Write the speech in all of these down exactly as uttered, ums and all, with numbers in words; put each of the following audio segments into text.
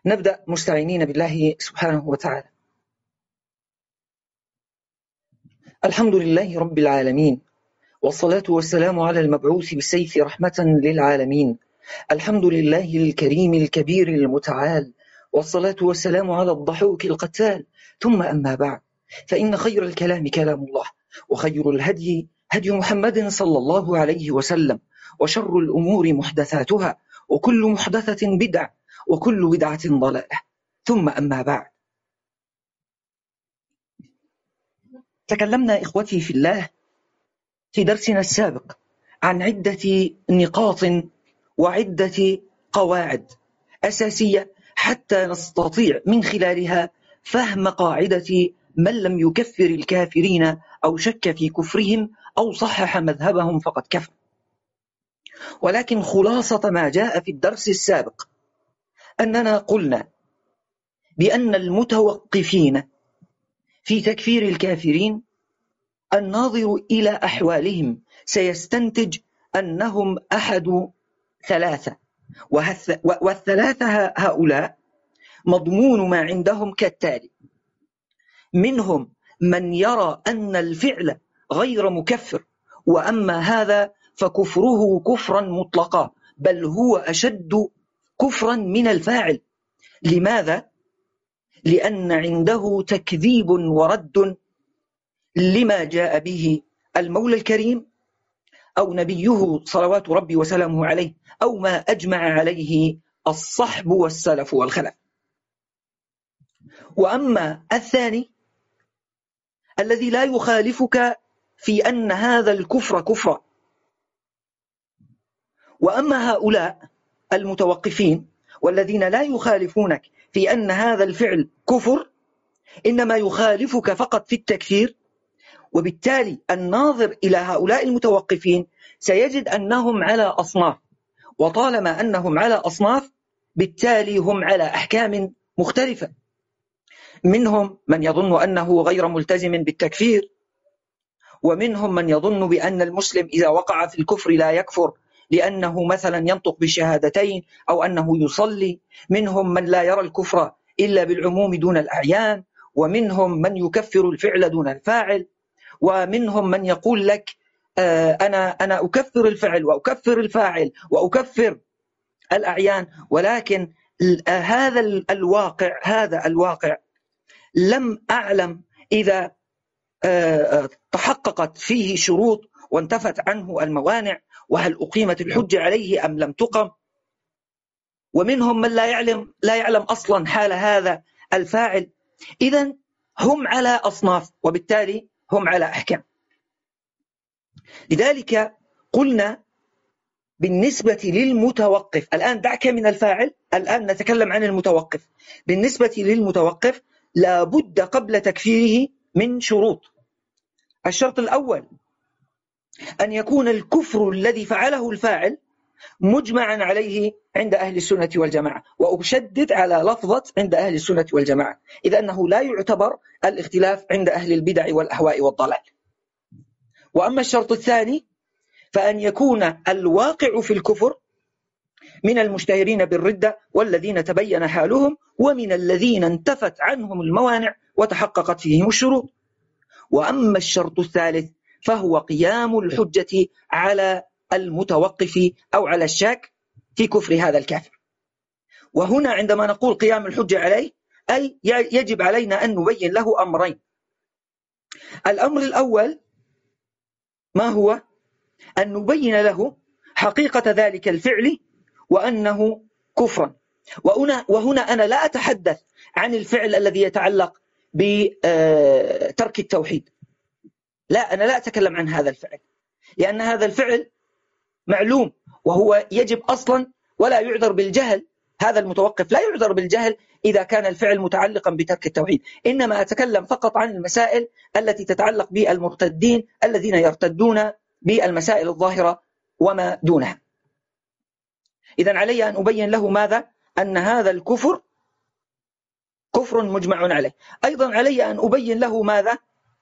نبدأ مستعينين بالله سبحانه وتعالى. الحمد لله رب العالمين، والصلاة والسلام على المبعوث بالسيف رحمة للعالمين. الحمد لله الكريم الكبير المتعال، والصلاة والسلام على الضحوك القتال. ثم أما بعد، فإن خير الكلام كلام الله، وخير الهدي هدي محمد صلى الله عليه وسلم، وشر الأمور محدثاتها، وكل محدثة بدع، وكل بدعة ضلالة. ثم أما بعد، تكلمنا إخوتي في الله في درسنا السابق عن عدة نقاط وعدة قواعد أساسية حتى نستطيع من خلالها فهم قاعدة من لم يكفر الكافرين أو شك في كفرهم أو صحح مذهبهم فقد كفر. ولكن خلاصة ما جاء في الدرس السابق أننا قلنا بأن المتوقفين في تكفير الكافرين الناظر إلى أحوالهم سيستنتج أنهم أحد ثلاثة، والثلاثة هؤلاء مضمون ما عندهم كالتالي: منهم من يرى أن الفعل غير مكفر، وأما هذا فكفره كفرا مطلقا، بل هو أشد كفرا من الفاعل. لماذا؟ لأن عنده تكذيب ورد لما جاء به المولى الكريم أو نبيه صلوات ربي وسلامه عليه، أو ما أجمع عليه الصحب والسلف والخلف. وأما الثاني الذي لا يخالفك في أن هذا الكفر كفر، وأما هؤلاء المتوقفين والذين لا يخالفونك في أن هذا الفعل كفر، إنما يخالفك فقط في التكفير. وبالتالي الناظر إلى هؤلاء المتوقفين سيجد أنهم على أصناف، وطالما أنهم على أصناف بالتالي هم على أحكام مختلفة. منهم من يظن أنه غير ملتزم بالتكفير، ومنهم من يظن بأن المسلم إذا وقع في الكفر لا يكفر لأنه مثلا ينطق بالشهادتين أو أنه يصلي. منهم من لا يرى الكفر إلا بالعموم دون الأعيان، ومنهم من يكفر الفعل دون الفاعل، ومنهم من يقول لك آه أنا أنا أكفر الفعل وأكفر الفاعل وأكفر الأعيان. ولكن هذا الواقع هذا الواقع لم أعلم إذا آه تحققت فيه شروط وانتفت عنه الموانع، وهل أقيمت الحجة عليه أم لم تقم. ومنهم من لا يعلم لا يعلم أصلا حال هذا الفاعل. إذن هم على أصناف، وبالتالي هم على أحكام. لذلك قلنا بالنسبة للمتوقف، الآن دعك من الفاعل، الآن نتكلم عن المتوقف. بالنسبة للمتوقف لا بد قبل تكفيره من شروط. الشرط الأول أن يكون الكفر الذي فعله الفاعل مجمعا عليه عند أهل السنة والجماعة، وأشدد على لفظة عند أهل السنة والجماعة، إذ أنه لا يعتبر الاختلاف عند أهل البدع والأهواء والضلال. وأما الشرط الثاني فأن يكون الواقع في الكفر من المشتهرين بالردة والذين تبين حالهم، ومن الذين انتفت عنهم الموانع وتحققت فيهم الشروط. وأما الشرط الثالث فهو قيام الحجة على المتوقف أو على الشاك في كفر هذا الكافر. وهنا عندما نقول قيام الحجة عليه، أي يجب علينا أن نبين له أمرين. الأمر الأول ما هو؟ أن نبين له حقيقة ذلك الفعل وأنه كفرا. وهنا أنا لا أتحدث عن الفعل الذي يتعلق بترك التوحيد، لا، أنا لا أتكلم عن هذا الفعل، لأن هذا الفعل معلوم وهو يجب أصلا ولا يعذر بالجهل. هذا المتوقف لا يعذر بالجهل إذا كان الفعل متعلقا بترك التوحيد. إنما أتكلم فقط عن المسائل التي تتعلق بالمرتدين الذين يرتدون بالمسائل الظاهرة وما دونها. إذن علي أن أبين له ماذا؟ أن هذا الكفر كفر مجمع عليه. أيضا علي أن أبين له ماذا؟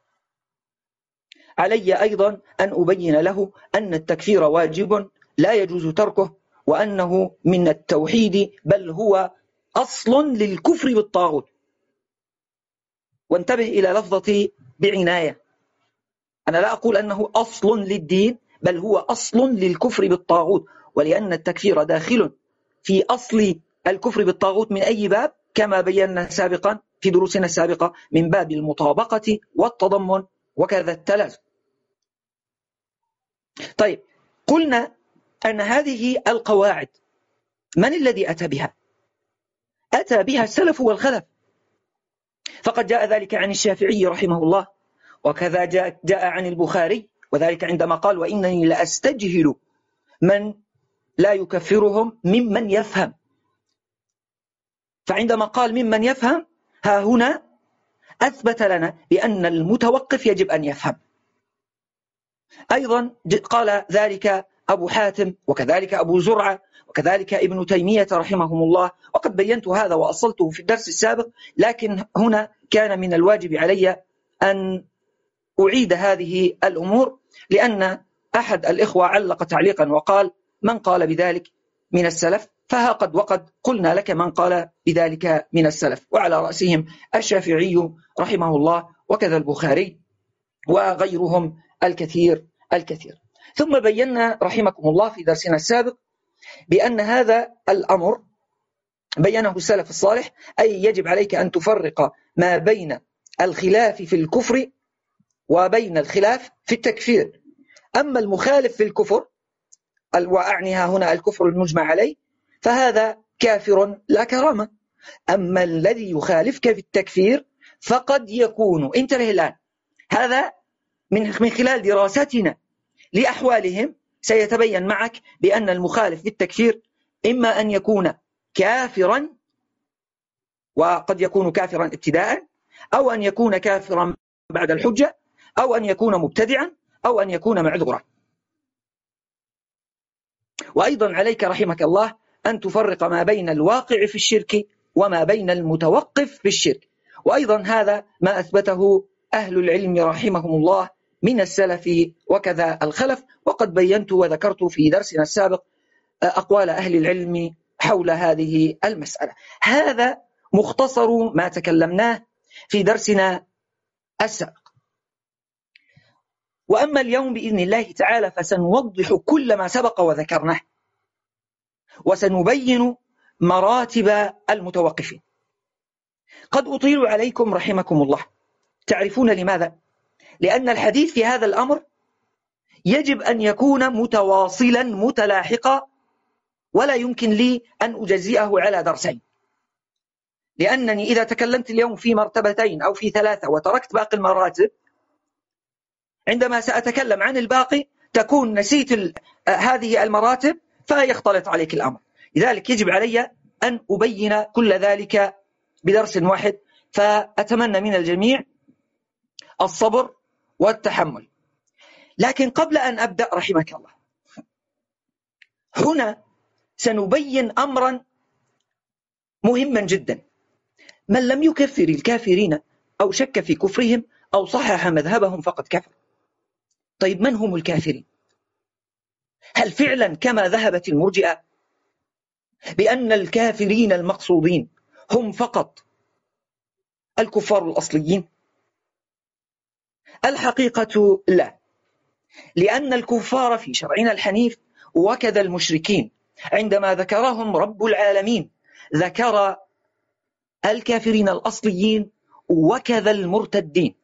علي أيضا أن أبين له أن التكفير واجب لا يجوز تركه، وأنه من التوحيد، بل هو أصل للكفر بالطاغوت. وانتبه إلى لفظتي بعناية، أنا لا أقول أنه أصل للدين، بل هو أصل للكفر بالطاغوت، ولأن التكفير داخل في أصل الكفر بالطاغوت من أي باب؟ كما بينا سابقا في دروسنا السابقة، من باب المطابقة والتضمن وكذا التلازم. طيب، قلنا أن هذه القواعد من الذي أتى بها؟ أتى بها السلف والخلف، فقد جاء ذلك عن الشافعي رحمه الله، وكذا جاء, جاء عن البخاري، وذلك عندما قال: وإنني لأستجهل من لا يكفرهم ممن يفهم. فعندما قال ممن يفهم، ها هنا أثبت لنا بأن المتوقف يجب أن يفهم. أيضا قال ذلك أبو حاتم، وكذلك أبو زرعة، وكذلك ابن تيمية رحمهم الله، وقد بينت هذا وأصلته في الدرس السابق، لكن هنا كان من الواجب علي أن أعيد هذه الأمور، لأن أحد الإخوة علق تعليقا وقال: من قال بذلك من السلف؟ فها قد وقد قلنا لك من قال بذلك من السلف، وعلى رأسهم الشافعي رحمه الله، وكذا البخاري، وغيرهم الكثير الكثير. ثم بينا رحمكم الله في درسنا السابق بأن هذا الأمر بينه السلف الصالح، أي يجب عليك أن تفرق ما بين الخلاف في الكفر وبين الخلاف في التكفير. أما المخالف في الكفر، وأعنيها هنا الكفر المجمع عليه، فهذا كافر لا كرامة. أما الذي يخالفك في التكفير فقد يكون، انتبه الآن، هذا من خلال دراستنا لأحوالهم سيتبين معك بأن المخالف بالتكفير إما أن يكون كافرا، وقد يكون كافرا ابتداء، أو أن يكون كافرا بعد الحجة، أو أن يكون مبتدعا، أو أن يكون معذورا. وأيضا عليك رحمك الله أن تفرق ما بين الواقع في الشرك وما بين المتوقف في الشرك، وأيضا هذا ما أثبته أهل العلم رحمهم الله من السلف وكذا الخلف، وقد بينت وذكرت في درسنا السابق أقوال أهل العلم حول هذه المسألة. هذا مختصر ما تكلمناه في درسنا السابق. وأما اليوم بإذن الله تعالى فسنوضح كل ما سبق وذكرناه، وسنبين مراتب المتوقفين. قد أطيل عليكم رحمكم الله، تعرفون لماذا؟ لأن الحديث في هذا الأمر يجب أن يكون متواصلا متلاحقا، ولا يمكن لي أن أجزئه على درسين، لأنني إذا تكلمت اليوم في مرتبتين أو في ثلاثة وتركت باقي المراتب، عندما سأتكلم عن الباقي تكون نسيت هذه المراتب فيختلط عليك الأمر. لذلك يجب علي أن أبين كل ذلك بدرس واحد، فأتمنى من الجميع الصبر والتحمل. لكن قبل أن أبدأ رحمك الله، هنا سنبين أمرا مهما جدا. من لم يكفر الكافرين أو شك في كفرهم أو صحح مذهبهم فقد كفر. طيب، من هم الكافرين؟ هل فعلا كما ذهبت المرجئة بأن الكافرين المقصودين هم فقط الكفار الأصليين؟ الحقيقة لا، لأن الكفار في شرعنا الحنيف وكذا المشركين عندما ذكرهم رب العالمين ذكر الكافرين الأصليين وكذا المرتدين،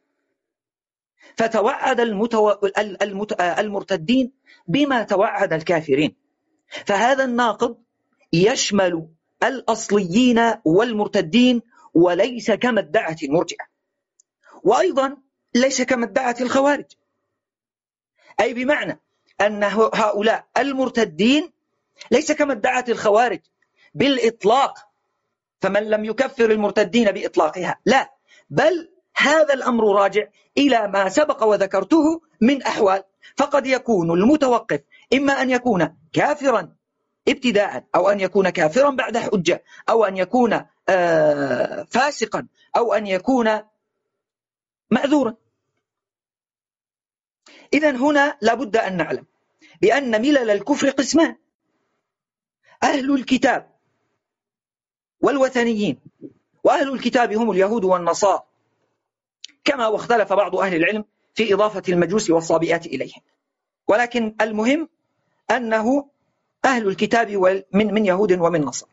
فتوعد المتو... المت... المرتدين بما توعد الكافرين، فهذا الناقض يشمل الأصليين والمرتدين، وليس كما ادعت المرجئة، وأيضا ليس كما ادعت الخوارج. أي بمعنى أن هؤلاء المرتدين ليس كما ادعت الخوارج بالإطلاق، فمن لم يكفر المرتدين بإطلاقها، لا، بل هذا الأمر راجع إلى ما سبق وذكرته من أحوال. فقد يكون المتوقف إما أن يكون كافرا ابتداء، أو أن يكون كافرا بعد حجة، أو أن يكون آه فاسقا، أو أن يكون مأذورا. إذن هنا لابد أن نعلم بأن ملل الكفر قسمان: أهل الكتاب والوثنيين، وأهل الكتاب هم اليهود والنصارى، كما واختلف بعض أهل العلم في إضافة المجوس والصابئات إليهم، ولكن المهم أنه أهل الكتاب من من يهود ومن نصارى.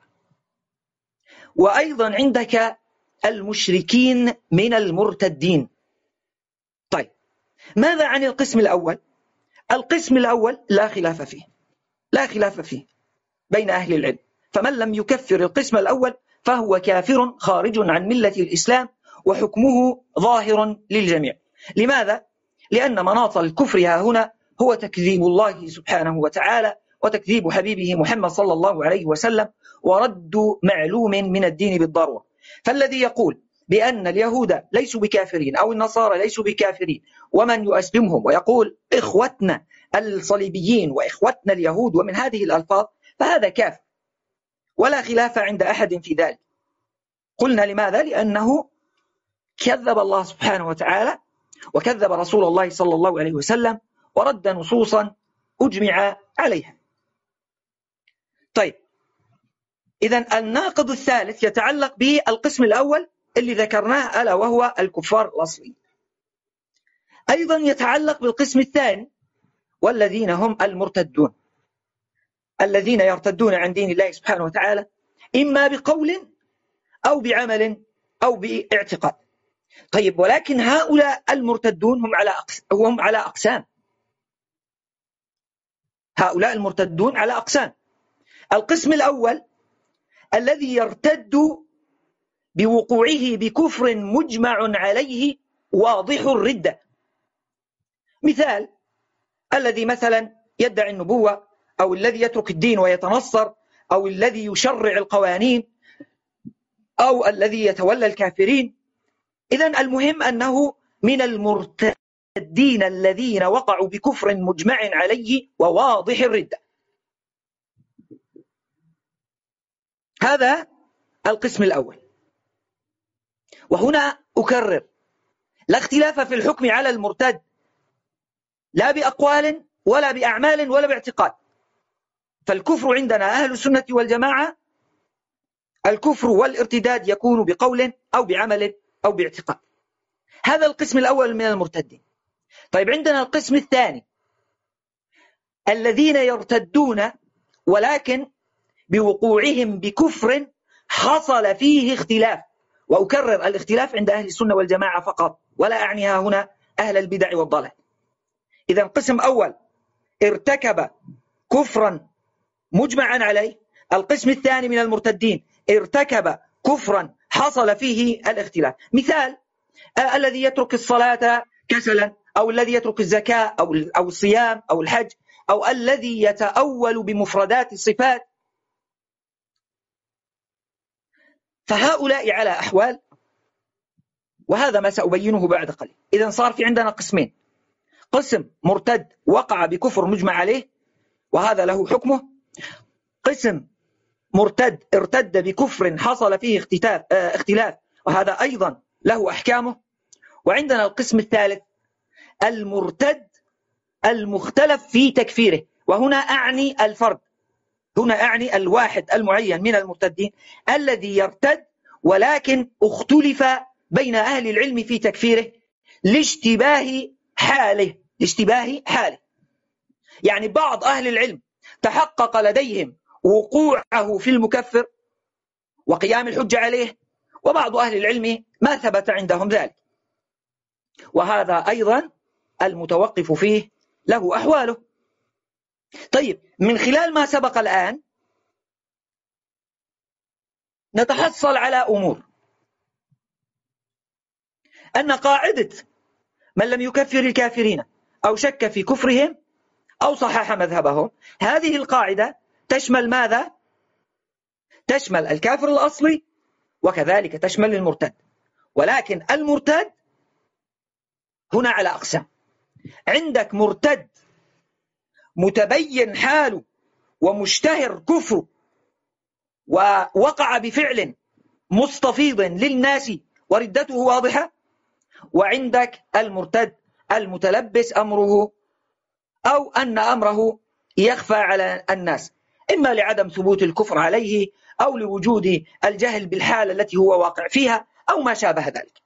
وأيضا عندك المشركين من المرتدين. طيب، ماذا عن القسم الأول؟ القسم الأول لا خلاف فيه، لا خلاف فيه بين أهل العلم، فمن لم يكفر القسم الأول فهو كافر خارج عن ملة الإسلام، وحكمه ظاهر للجميع. لماذا؟ لأن مناط الكفر ها هنا هو تكذيب الله سبحانه وتعالى وتكذيب حبيبه محمد صلى الله عليه وسلم، ورد معلوم من الدين بالضرورة. فالذي يقول بأن اليهود ليسوا بكافرين أو النصارى ليسوا بكافرين ومن يؤسلمهم ويقول إخوتنا الصليبيين وإخوتنا اليهود ومن هذه الألفاظ، فهذا كافر ولا خلاف عند أحد في ذلك. قلنا لماذا؟ لأنه كذب الله سبحانه وتعالى وكذب رسول الله صلى الله عليه وسلم ورد نصوصا أجمع عليها. طيب، إذن الناقض الثالث يتعلق بالقسم الأول اللي ذكرناه، ألا وهو الكفار الأصلي. أيضا يتعلق بالقسم الثاني والذين هم المرتدون، الذين يرتدون عن دين الله سبحانه وتعالى إما بقول أو بعمل أو باعتقاد. طيب، ولكن هؤلاء المرتدون هم على هم على أقسام. هؤلاء المرتدون على أقسام. القسم الأول الذي يرتد بوقوعه بكفر مجمع عليه واضح الردة، مثال الذي مثلا يدعي النبوة، أو الذي يترك الدين ويتنصر، أو الذي يشرع القوانين، أو الذي يتولى الكافرين. إذن المهم أنه من المرتدين الذين وقعوا بكفر مجمع عليه وواضح الردة. هذا القسم الأول. وهنا أكرر، لا اختلاف في الحكم على المرتد، لا بأقوال ولا بأعمال ولا باعتقاد. فالكفر عندنا أهل السنة والجماعة، الكفر والارتداد يكون بقول أو بعمل أو باعتقاد. هذا القسم الأول من المرتدين. طيب، عندنا القسم الثاني الذين يرتدون ولكن بوقوعهم بكفر حصل فيه اختلاف، وأكرر الاختلاف عند أهل السنة والجماعة فقط، ولا أعنيها هنا أهل البدع والضلال. إذا قسم أول ارتكب كفرا مجمعا عليه، القسم الثاني من المرتدين ارتكب كفرا حصل فيه الاختلاف. مثال آه الذي يترك الصلاة كسلا، أو الذي يترك الزكاة أو أو الصيام أو الحج، أو الذي يتأول بمفردات الصفات، فهؤلاء على أحوال، وهذا ما سأبينه بعد قليل. إذن صار في عندنا قسمين: قسم مرتد وقع بكفر مجمع عليه وهذا له حكمه، قسم مرتد ارتد بكفر حصل فيه اختلاف, اختلاف وهذا أيضا له أحكامه. وعندنا القسم الثالث المرتد المختلف في تكفيره، وهنا أعني الفرد، هنا أعني الواحد المعين من المرتدين الذي يرتد ولكن اختلف بين أهل العلم في تكفيره لاشتباه حاله لاشتباه حاله يعني بعض أهل العلم تحقق لديهم وقوعه في المكفر وقيام الحجة عليه، وبعض أهل العلم ما ثبت عندهم ذلك، وهذا أيضا المتوقف فيه له أحواله. طيب، من خلال ما سبق الآن نتحصل على أمور: أن قاعدة من لم يكفر الكافرين أو شك في كفرهم أو صحح مذهبهم، هذه القاعدة تشمل ماذا؟ تشمل الكافر الأصلي وكذلك تشمل المرتد. ولكن المرتد هنا على أقسام: عندك مرتد متبين حاله ومشتهر كفره ووقع بفعل مستفيض للناس وردته واضحة، وعندك المرتد المتلبس أمره أو أن أمره يخفى على الناس، إما لعدم ثبوت الكفر عليه أو لوجود الجهل بالحالة التي هو واقع فيها أو ما شابه ذلك.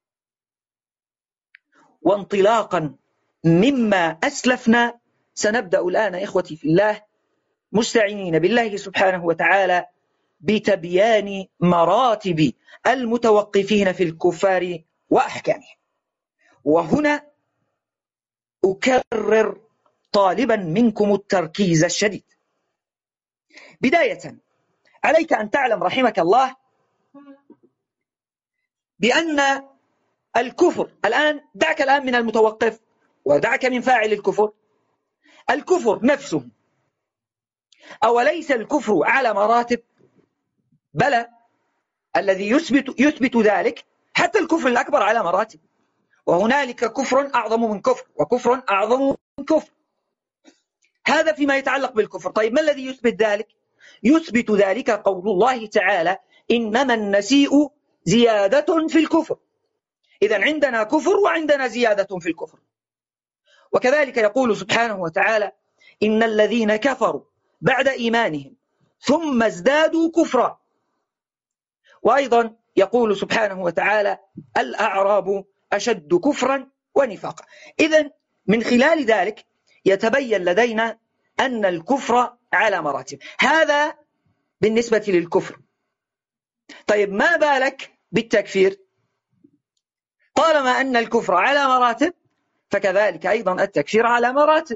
وانطلاقا مما أسلفنا سنبدأ الآن إخوتي في الله مستعينين بالله سبحانه وتعالى بتبيان مراتب المتوقفين في الكفار وأحكامهم. وهنا أكرر طالبا منكم التركيز الشديد. بداية عليك أن تعلم رحمك الله بأن الكفر الآن، دعك الآن من المتوقف ودعك من فاعل الكفر، الكفر نفسه أوليس الكفر على مراتب؟ بلى، الذي يثبت, يثبت ذلك حتى الكفر الأكبر على مراتب، وهنالك كفر أعظم من كفر وكفر أعظم من كفر. هذا فيما يتعلق بالكفر. طيب ما الذي يثبت ذلك؟ يثبت ذلك قول الله تعالى إنما النسيء زيادة في الكفر. إذن عندنا كفر وعندنا زيادة في الكفر. وكذلك يقول سبحانه وتعالى إن الذين كفروا بعد إيمانهم ثم ازدادوا كفرا. وأيضا يقول سبحانه وتعالى الأعراب أشد كفرا ونفاقا. إذن من خلال ذلك يتبين لدينا أن الكفر على مراتب. هذا بالنسبة للكفر. طيب ما بالك بالتكفير؟ طالما أن الكفر على مراتب فكذلك أيضا التكفير على مراتب.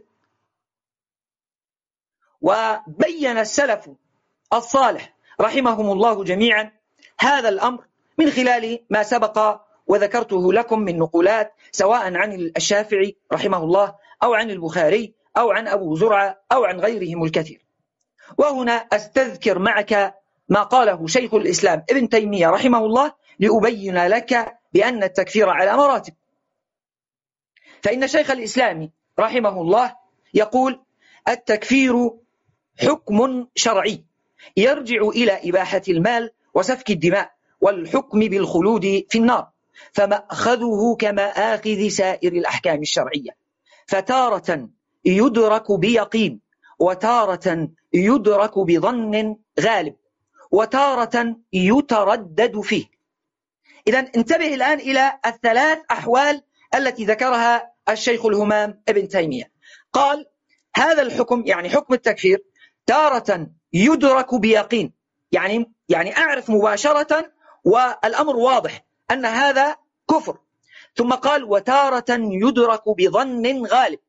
وبين السلف الصالح رحمهم الله جميعا هذا الأمر من خلال ما سبق وذكرته لكم من نقولات، سواء عن الشافعي رحمه الله أو عن البخاري أو عن أبو زرعة أو عن غيرهم الكثير. وهنا أستذكر معك ما قاله شيخ الإسلام ابن تيمية رحمه الله لأبين لك بأن التكفير على مراتب. فإن شيخ الإسلام رحمه الله يقول التكفير حكم شرعي يرجع إلى إباحة المال وسفك الدماء والحكم بالخلود في النار، فمأخذه كمآخذ سائر الأحكام الشرعية، فتارة يدرك بيقين وتارة يدرك بظن غالب وتارة يتردد فيه. إذن انتبه الآن إلى الثلاث أحوال التي ذكرها الشيخ الهمام ابن تيمية. قال هذا الحكم يعني حكم التكفير تارة يدرك بيقين، يعني يعني أعرف مباشرة والأمر واضح أن هذا كفر. ثم قال وتارة يدرك بظن غالب،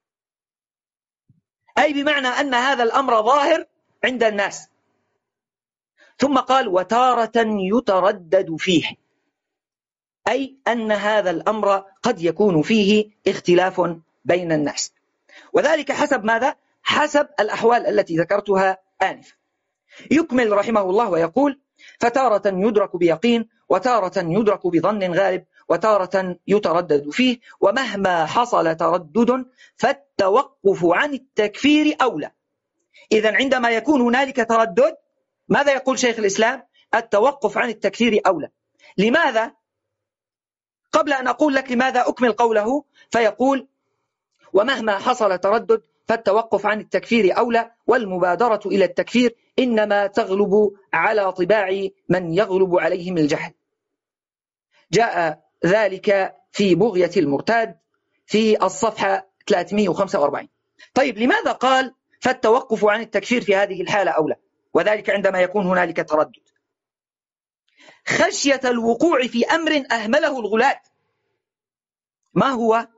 أي بمعنى أن هذا الأمر ظاهر عند الناس. ثم قال وتارة يتردد فيه، أي أن هذا الأمر قد يكون فيه اختلاف بين الناس، وذلك حسب ماذا؟ حسب الأحوال التي ذكرتها آنفا. يكمل رحمه الله ويقول فتارة يدرك بيقين وتارة يدرك بظن غالب وتارة يتردد فيه، ومهما حصل تردد فالتوقف عن التكفير أولى. إذن عندما يكون هنالك تردد ماذا يقول شيخ الإسلام؟ التوقف عن التكفير أولى. لماذا؟ قبل أن أقول لك لماذا أكمل قوله، فيقول ومهما حصل تردد فالتوقف عن التكفير أولى، والمبادرة إلى التكفير إنما تغلب على طباع من يغلب عليهم الجهل. جاء ذلك في بغية المرتاد في الصفحة ثلاثمئة وخمسة وأربعين. طيب لماذا قال فالتوقف عن التكفير في هذه الحالة أولى، وذلك عندما يكون هنالك تردد؟ خشية الوقوع في أمر أهمله الغلاة. ما هو؟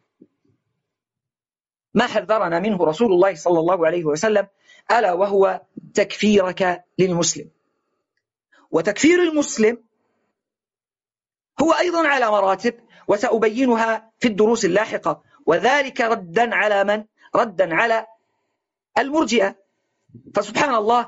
ما حذرنا منه رسول الله صلى الله عليه وسلم، ألا وهو تكفيرك للمسلم. وتكفير المسلم هو أيضا على مراتب وسأبينها في الدروس اللاحقة، وذلك ردا على من؟ ردا على المرجئة. فسبحان الله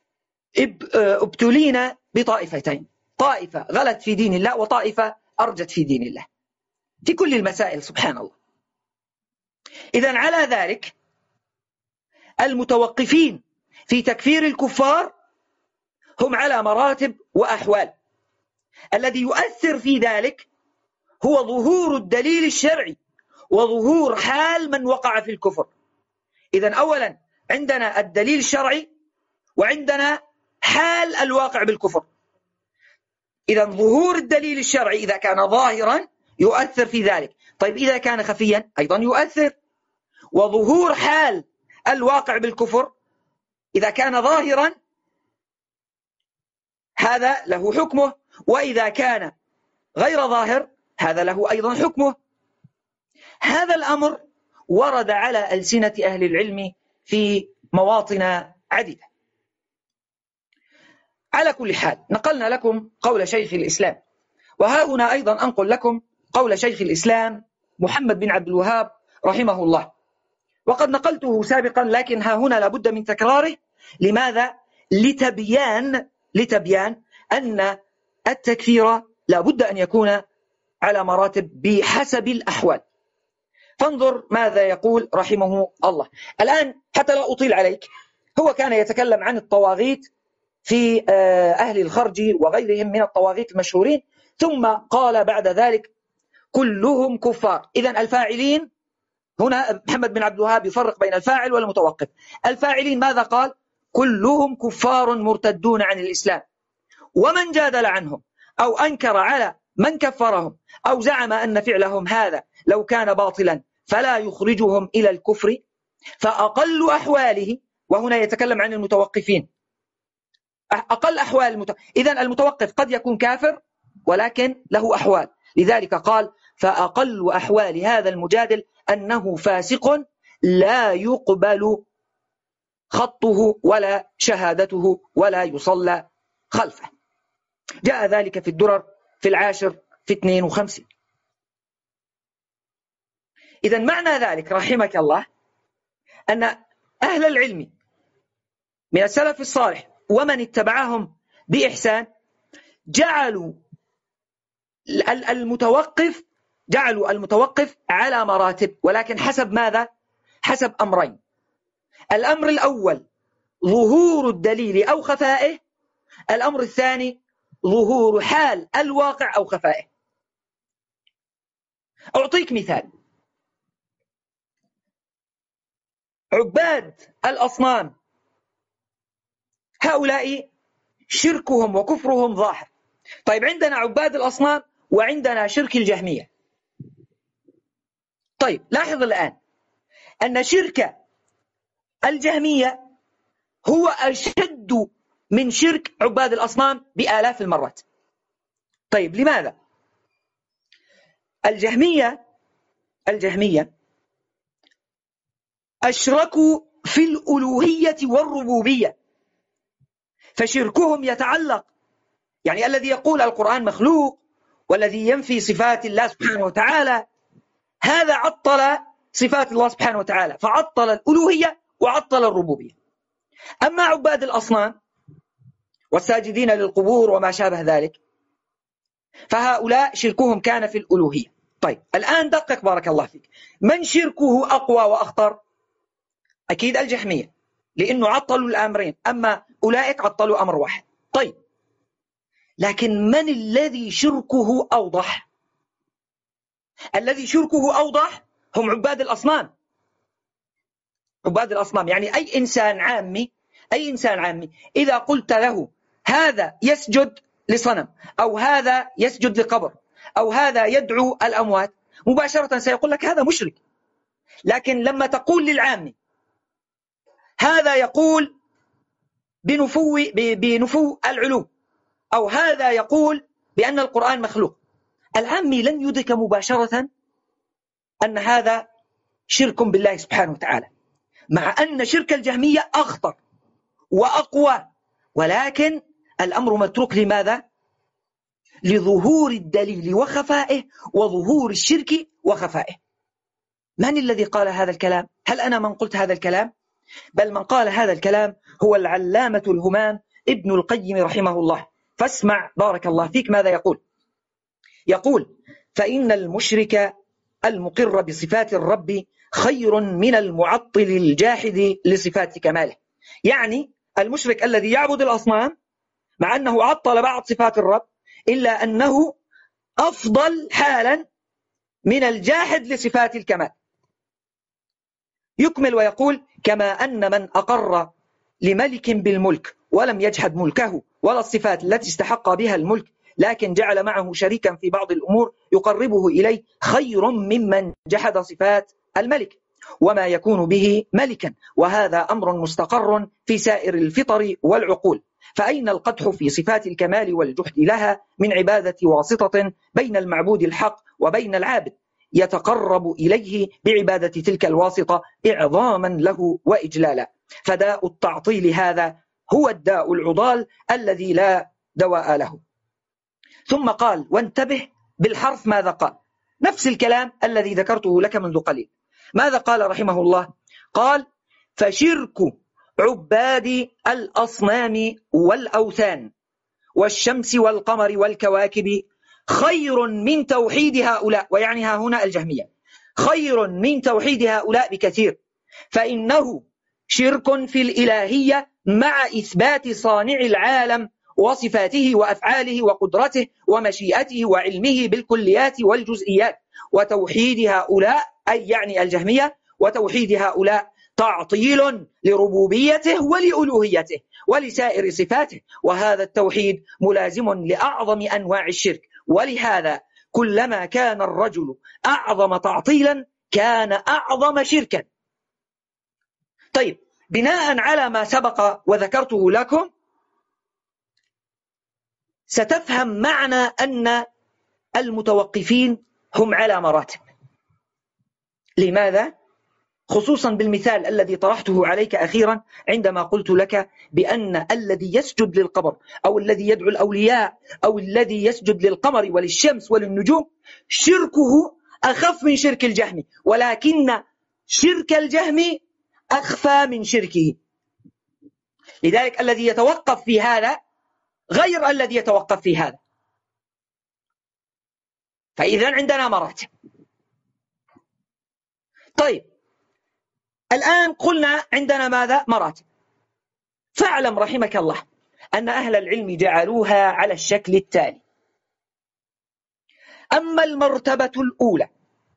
ابتلينا بطائفتين، طائفة غلت في دين الله وطائفة أرجت في دين الله في كل المسائل سبحان الله. إذن على ذلك المتوقفين في تكفير الكفار هم على مراتب وأحوال. الذي يؤثر في ذلك هو ظهور الدليل الشرعي وظهور حال من وقع في الكفر. إذن أولا عندنا الدليل الشرعي وعندنا حال الواقع بالكفر. إذا ظهور الدليل الشرعي إذا كان ظاهرا يؤثر في ذلك. طيب إذا كان خفيا أيضا يؤثر. وظهور حال الواقع بالكفر إذا كان ظاهرا هذا له حكمه، وإذا كان غير ظاهر هذا له أيضا حكمه. هذا الأمر ورد على ألسنة أهل العلم في مواطن عديدة. على كل حال نقلنا لكم قول شيخ الإسلام، وها هنا أيضا أنقل لكم قول شيخ الإسلام محمد بن عبد الوهاب رحمه الله، وقد نقلته سابقا لكن ها هنا لابد من تكراره. لماذا؟ لتبيان لتبيان أن التكفير لابد أن يكون على مراتب بحسب الأحوال. فانظر ماذا يقول رحمه الله. الآن حتى لا أطيل عليك، هو كان يتكلم عن الطواغيت في أهل الخرج وغيرهم من الطواغيت المشهورين، ثم قال بعد ذلك كلهم كفار. إذن الفاعلين هنا محمد بن عبد الوهاب يفرق بين الفاعل والمتوقف. الفاعلين ماذا قال؟ كلهم كفار مرتدون عن الإسلام، ومن جادل عنهم أو أنكر على من كفرهم أو زعم أن فعلهم هذا لو كان باطلا فلا يخرجهم إلى الكفر فأقل أحواله، وهنا يتكلم عن المتوقفين، أقل أحوال المتوقف. إذن المتوقف قد يكون كافر ولكن له أحوال، لذلك قال فأقل أحوال هذا المجادل أنه فاسق لا يقبل خطه ولا شهادته ولا يصلى خلفه. جاء ذلك في الدرر في العاشر في اثنين وخمسين. إذن معنى ذلك رحمك الله أن أهل العلم من السلف الصالح ومن اتبعهم بإحسان جعلوا المتوقف جعلوا المتوقف على مراتب، ولكن حسب ماذا؟ حسب أمرين. الأمر الأول ظهور الدليل أو خفائه، الأمر الثاني ظهور حال الواقع أو خفائه. أعطيك مثال. عباد الأصنام هؤلاء شركهم وكفرهم ظاهر. طيب عندنا عباد الأصنام وعندنا شرك الجهمية. طيب لاحظ الآن أن شرك الجهمية هو أشد من شرك عباد الأصنام بآلاف المرات. طيب لماذا؟ الجهمية الجهمية أشركوا في الألوهية والربوبية، فشركهم يتعلق، يعني الذي يقول القرآن مخلوق والذي ينفي صفات الله سبحانه وتعالى هذا عطل صفات الله سبحانه وتعالى، فعطل الألوهية وعطل الربوبية. أما عباد الأصنام والساجدين للقبور وما شابه ذلك فهؤلاء شركهم كان في الألوهية. طيب الآن دقق بارك الله فيك، من شركه أقوى وأخطر؟ أكيد الجهمية، لأنه عطلوا الأمرين، أما أولئك عطلوا أمر واحد. طيب لكن من الذي شركه أوضح؟ الذي شركه أوضح هم عباد الأصنام. عباد الأصنام يعني أي إنسان عامي أي إنسان عامي إذا قلت له هذا يسجد لصنم أو هذا يسجد لقبر أو هذا يدعو الأموات مباشرة سيقول لك هذا مشرك. لكن لما تقول للعامي هذا يقول بنفو, بنفو العلوم أو هذا يقول بأن القرآن مخلوق، العامي لن يدرك مباشرة أن هذا شرك بالله سبحانه وتعالى، مع أن شرك الجهمية أخطر وأقوى، ولكن الأمر متروك لماذا؟ لظهور الدليل وخفائه وظهور الشرك وخفائه. من الذي قال هذا الكلام؟ هل أنا من قلت هذا الكلام؟ بل من قال هذا الكلام هو العلامة الهمام ابن القيم رحمه الله. فاسمع بارك الله فيك ماذا يقول. يقول فإن المشرك المقر بصفات الرب خير من المعطل الجاحد لصفات كماله. يعني المشرك الذي يعبد الأصنام مع أنه عطل بعض صفات الرب إلا أنه أفضل حالا من الجاحد لصفات الكمال. يكمل ويقول كما أن من أقر لملك بالملك ولم يجحد ملكه ولا الصفات التي استحق بها الملك، لكن جعل معه شريكا في بعض الأمور يقربه إليه، خير ممن جحد صفات الملك وما يكون به ملكا، وهذا أمر مستقر في سائر الفطر والعقول. فأين القدح في صفات الكمال والجحد لها من عبادة واسطة بين المعبود الحق وبين العابد يتقرب إليه بعبادة تلك الواسطة إعظاما له وإجلالا؟ فداء التعطيل هذا هو الداء العضال الذي لا دواء له. ثم قال: وانتبه بالحرف ماذا قال، نفس الكلام الذي ذكرته لك منذ قليل. ماذا قال رحمه الله؟ قال: فشرك عباد الأصنام والأوثان والشمس والقمر والكواكب خير من توحيد هؤلاء، ويعني ها هنا الجهمية، خير من توحيد هؤلاء بكثير، فإنه شرك في الإلهية مع إثبات صانع العالم وصفاته وأفعاله وقدرته ومشيئته وعلمه بالكليات والجزئيات، وتوحيد هؤلاء أي يعني الجهمية، وتوحيد هؤلاء تعطيل لربوبيته ولألوهيته ولسائر صفاته، وهذا التوحيد ملازم لأعظم أنواع الشرك، ولهذا كلما كان الرجل أعظم تعطيلا كان أعظم شركا. طيب، بناء على ما سبق وذكرته لكم ستفهم معنى أن المتوقفين هم على مراتب. لماذا؟ خصوصا بالمثال الذي طرحته عليك أخيرا عندما قلت لك بأن الذي يسجد للقبر أو الذي يدعو الأولياء أو الذي يسجد للقمر وللشمس وللنجوم شركه أخف من شرك الجهم، ولكن شرك الجهم أخفى من شركه. لذلك الذي يتوقف في هذا غير الذي يتوقف في هذا. فإذا عندنا مراتب. طيب، الآن قلنا عندنا ماذا؟ مراتب. فاعلم رحمك الله أن أهل العلم جعلوها على الشكل التالي: أما المرتبة الأولى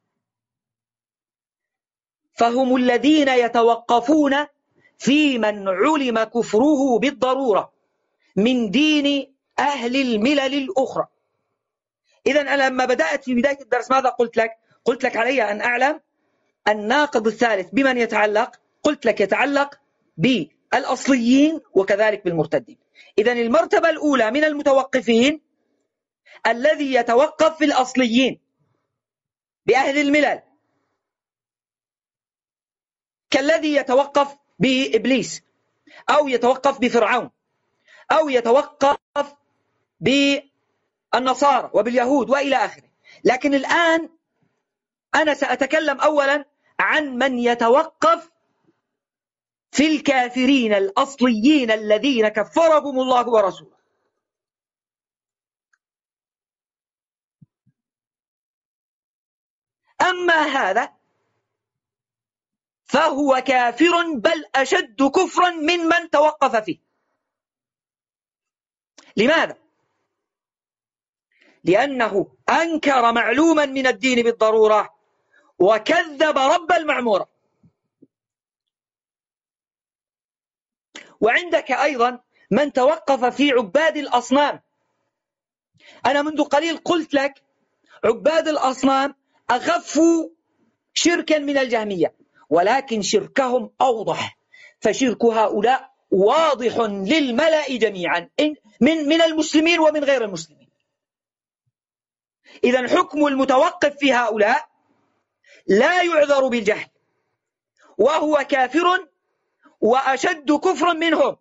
فهم الذين يتوقفون في من علم كفره بالضرورة من دين أهل الملل الأخرى. إذن أنا لما بدأت في بداية الدرس ماذا قلت لك؟ قلت لك علي أن أعلم الناقض الثالث بمن يتعلق؟ قلت لك يتعلق بالأصليين وكذلك بالمرتدين. إذن المرتبة الأولى من المتوقفين الذي يتوقف في الأصليين بأهل الملل، كالذي يتوقف بإبليس أو يتوقف بفرعون أو يتوقف بالنصارى وباليهود وإلى آخره. لكن الآن أنا سأتكلم أولا عن من يتوقف في الكافرين الأصليين الذين كفرهم الله ورسوله. أما هذا فهو كافر، بل أشد كفرا من من توقف فيه. لماذا؟ لأنه أنكر معلوما من الدين بالضرورة وكذب رب المعمورة. وعندك أيضا من توقف في عباد الأصنام. أنا منذ قليل قلت لك عباد الأصنام أخف شركا من الجهمية، ولكن شركهم أوضح، فشرك هؤلاء واضح للملأ جميعا من من المسلمين ومن غير المسلمين. إذن حكم المتوقف في هؤلاء لا يعذر بالجهل، وهو كافر وأشد كفرا منهم،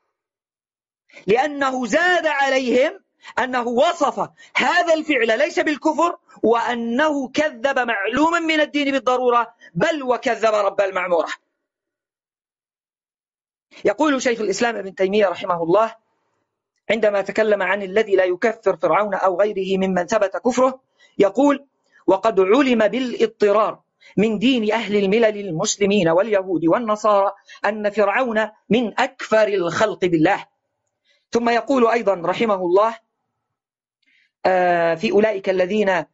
لأنه زاد عليهم أنه وصف هذا الفعل ليس بالكفر وأنه كذب معلوما من الدين بالضرورة، بل وكذب رب المعمورة. يقول شيخ الإسلام ابن تيمية رحمه الله عندما تكلم عن الذي لا يكفر فرعون أو غيره ممن ثبت كفره، يقول: وقد علم بالاضطرار من دين أهل الملل المسلمين واليهود والنصارى أن فرعون من أكفر الخلق بالله. ثم يقول أيضا رحمه الله في أولئك الذين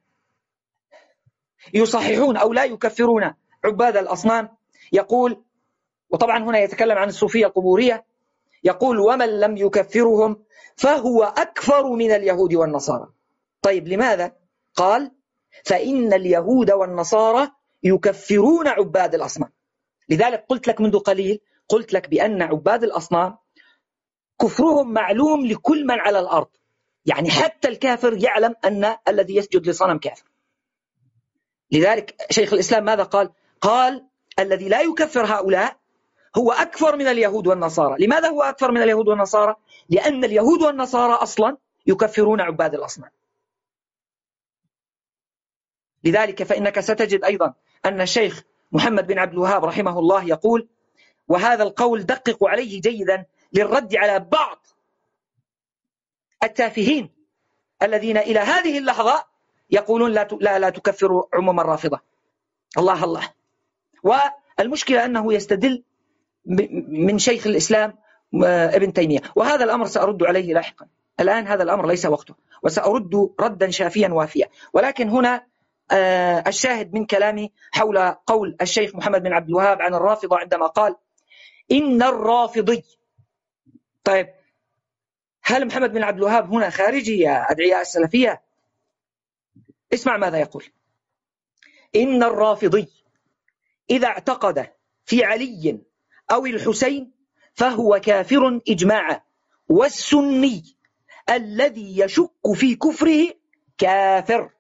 يصححون أو لا يكفرون عباد الأصنام، يقول، وطبعا هنا يتكلم عن الصوفية القبورية، يقول ومن لم يكفرهم فهو أكفر من اليهود والنصارى. طيب لماذا؟ قال فإن اليهود والنصارى يكفرون عباد الأصنام. لذلك قلت لك منذ قليل، قلت لك بأن عباد الأصنام كفرهم معلوم لكل من على الأرض، يعني حتى الكافر يعلم أن الذي يسجد لصنم كافر. لذلك شيخ الإسلام ماذا قال؟ قال الذي لا يكفر هؤلاء هو أكفر من اليهود والنصارى. لماذا هو أكفر من اليهود والنصارى؟ لأن اليهود والنصارى أصلا يكفرون عباد الأصنام. لذلك فإنك ستجد أيضا أن الشيخ محمد بن عبد الوهاب رحمه الله يقول، وهذا القول دققوا عليه جيدا للرد على بعض التافهين الذين إلى هذه اللحظة يقولون لا لا, لا تكفروا عموم الرافضة. الله الله. والمشكلة أنه يستدل من شيخ الإسلام ابن تيمية، وهذا الأمر سأرد عليه لاحقا. الآن هذا الأمر ليس وقته، وسأرد ردا شافيا وافيا. ولكن هنا الشاهد من كلامي حول قول الشيخ محمد بن عبد الوهاب عن الرافضة عندما قال إن الرافضي. طيب هل محمد بن عبد الوهاب هنا خارجي يا أدعياء السلفية؟ اسمع ماذا يقول. إن الرافضي إذا اعتقد في علي أو الحسين فهو كافر إجماعا، والسني الذي يشك في كفره كافر.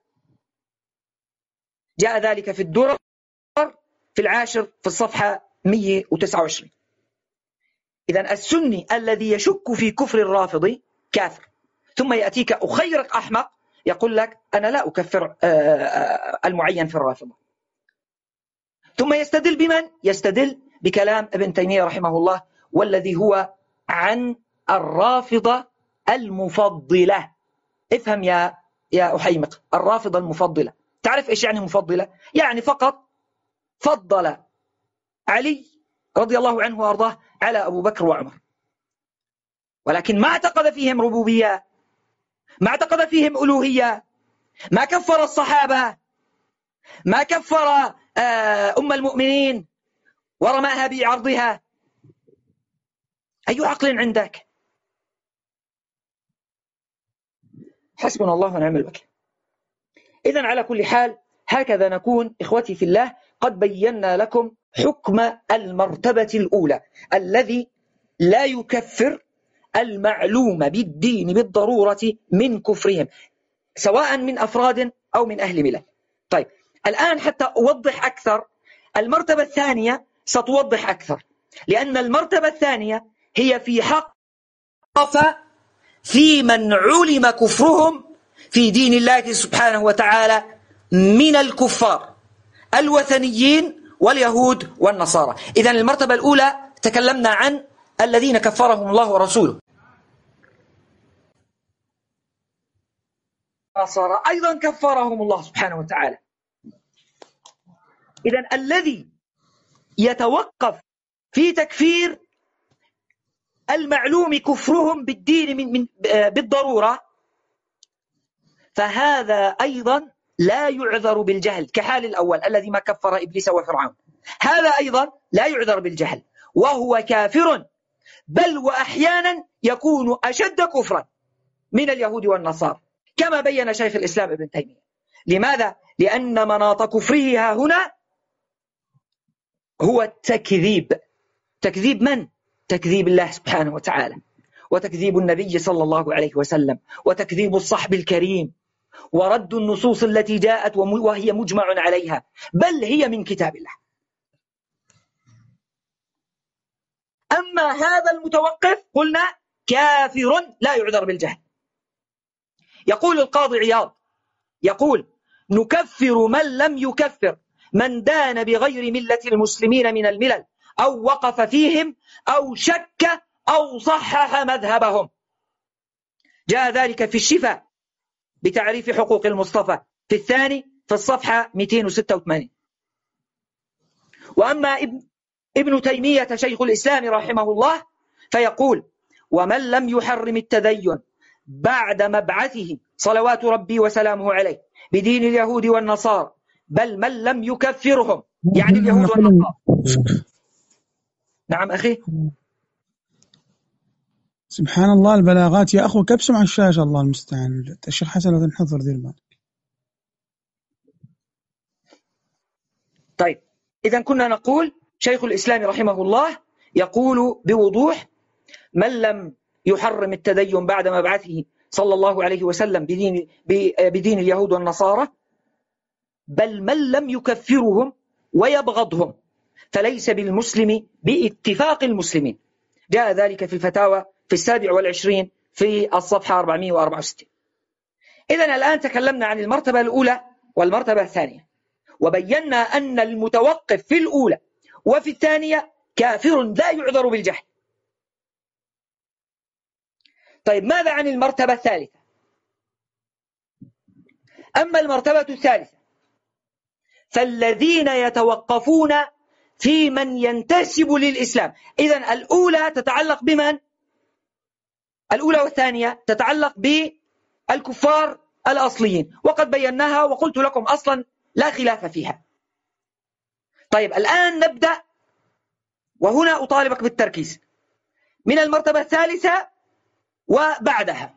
جاء ذلك في الدرر في العاشر في الصفحة مئة وتسعة وعشرين. إذن السني الذي يشك في كفر الرافضي كافر. ثم يأتيك أخيرك أحمق يقول لك أنا لا أكفر المعين في الرافضة. ثم يستدل بمن؟ يستدل بكلام ابن تيمية رحمه الله، والذي هو عن الرافضة المفضلة. افهم يا يا أحيمق، الرافضة المفضلة. تعرف إيش يعني مفضلة؟ يعني فقط فضل علي رضي الله عنه وأرضاه على أبو بكر وعمر، ولكن ما اعتقد فيهم ربوبية، ما اعتقد فيهم ألوهية، ما كفر الصحابة، ما كفر أم المؤمنين ورماها بعرضها. أي عقل عندك؟ حسبنا الله ونعم الوكيل. إذن على كل حال هكذا نكون إخوتي في الله قد بينا لكم حكم المرتبة الأولى الذي لا يكفر المعلوم بالدين بالضرورة من كفرهم، سواء من أفراد أو من أهل ملة. طيب الآن حتى أوضح أكثر، المرتبة الثانية ستوضح أكثر، لأن المرتبة الثانية هي في حق في من علم كفرهم في دين الله سبحانه وتعالى من الكفار الوثنيين واليهود والنصارى. إذن المرتبة الأولى تكلمنا عن الذين كفرهم الله ورسوله، النصارى أيضا كفرهم الله سبحانه وتعالى. إذن الذي يتوقف في تكفير المعلوم كفرهم بالدين من من بالضرورة فهذا أيضا لا يعذر بالجهل، كحال الأول الذي ما كفر إبليس وفرعون، هذا أيضا لا يعذر بالجهل وهو كافر، بل وأحيانا يكون أشد كفرا من اليهود والنصارى كما بين شيخ الإسلام ابن تيمية. لماذا؟ لأن مناط كفره ها هنا هو التكذيب. تكذيب من؟ تكذيب الله سبحانه وتعالى، وتكذيب النبي صلى الله عليه وسلم، وتكذيب الصحب الكريم، ورد النصوص التي جاءت وهي مجمع عليها، بل هي من كتاب الله. أما هذا المتوقف قلنا كافر لا يعذر بالجهل. يقول القاضي عياض يقول نكفر من لم يكفر من دان بغير ملة المسلمين من الملل أو وقف فيهم أو شك أو صحح مذهبهم. جاء ذلك في الشفاء بتعريف حقوق المصطفى في الثاني في الصفحة مئتين وستة وثمانين. وأما ابن, ابن تيمية شيخ الإسلام رحمه الله فيقول ومن لم يحرم التدين بعد مبعثه صلوات ربي وسلامه عليه بدين اليهود والنصارى، بل من لم يكفرهم يعني اليهود والنصارى. نعم أخي. سبحان الله البلاغات يا أخو كبسوا على الشاشة، الله المستعان. الشيخ حسن لا تنحضر دير بالك. طيب إذا كنا نقول شيخ الإسلام رحمه الله يقول بوضوح: من لم يحرم التدين بعد مبعثه صلى الله عليه وسلم بدين, بدين اليهود والنصارى، بل من لم يكفرهم ويبغضهم فليس بالمسلم باتفاق المسلمين. جاء ذلك في الفتاوى في السابع والعشرين في الصفحة أربعمائة وأربعة وستين. إذن الآن تكلمنا عن المرتبة الأولى والمرتبة الثانية، وبينا أن المتوقف في الأولى وفي الثانية كافر لا يعذر بالجهل. طيب ماذا عن المرتبة الثالثة؟ أما المرتبة الثالثة فالذين يتوقفون في من ينتسب للإسلام. إذن الأولى تتعلق بمن؟ الأولى والثانية تتعلق بالكفار الأصليين، وقد بيناها وقلت لكم أصلا لا خلاف فيها. طيب الآن نبدأ، وهنا أطالبك بالتركيز من المرتبة الثالثة وبعدها،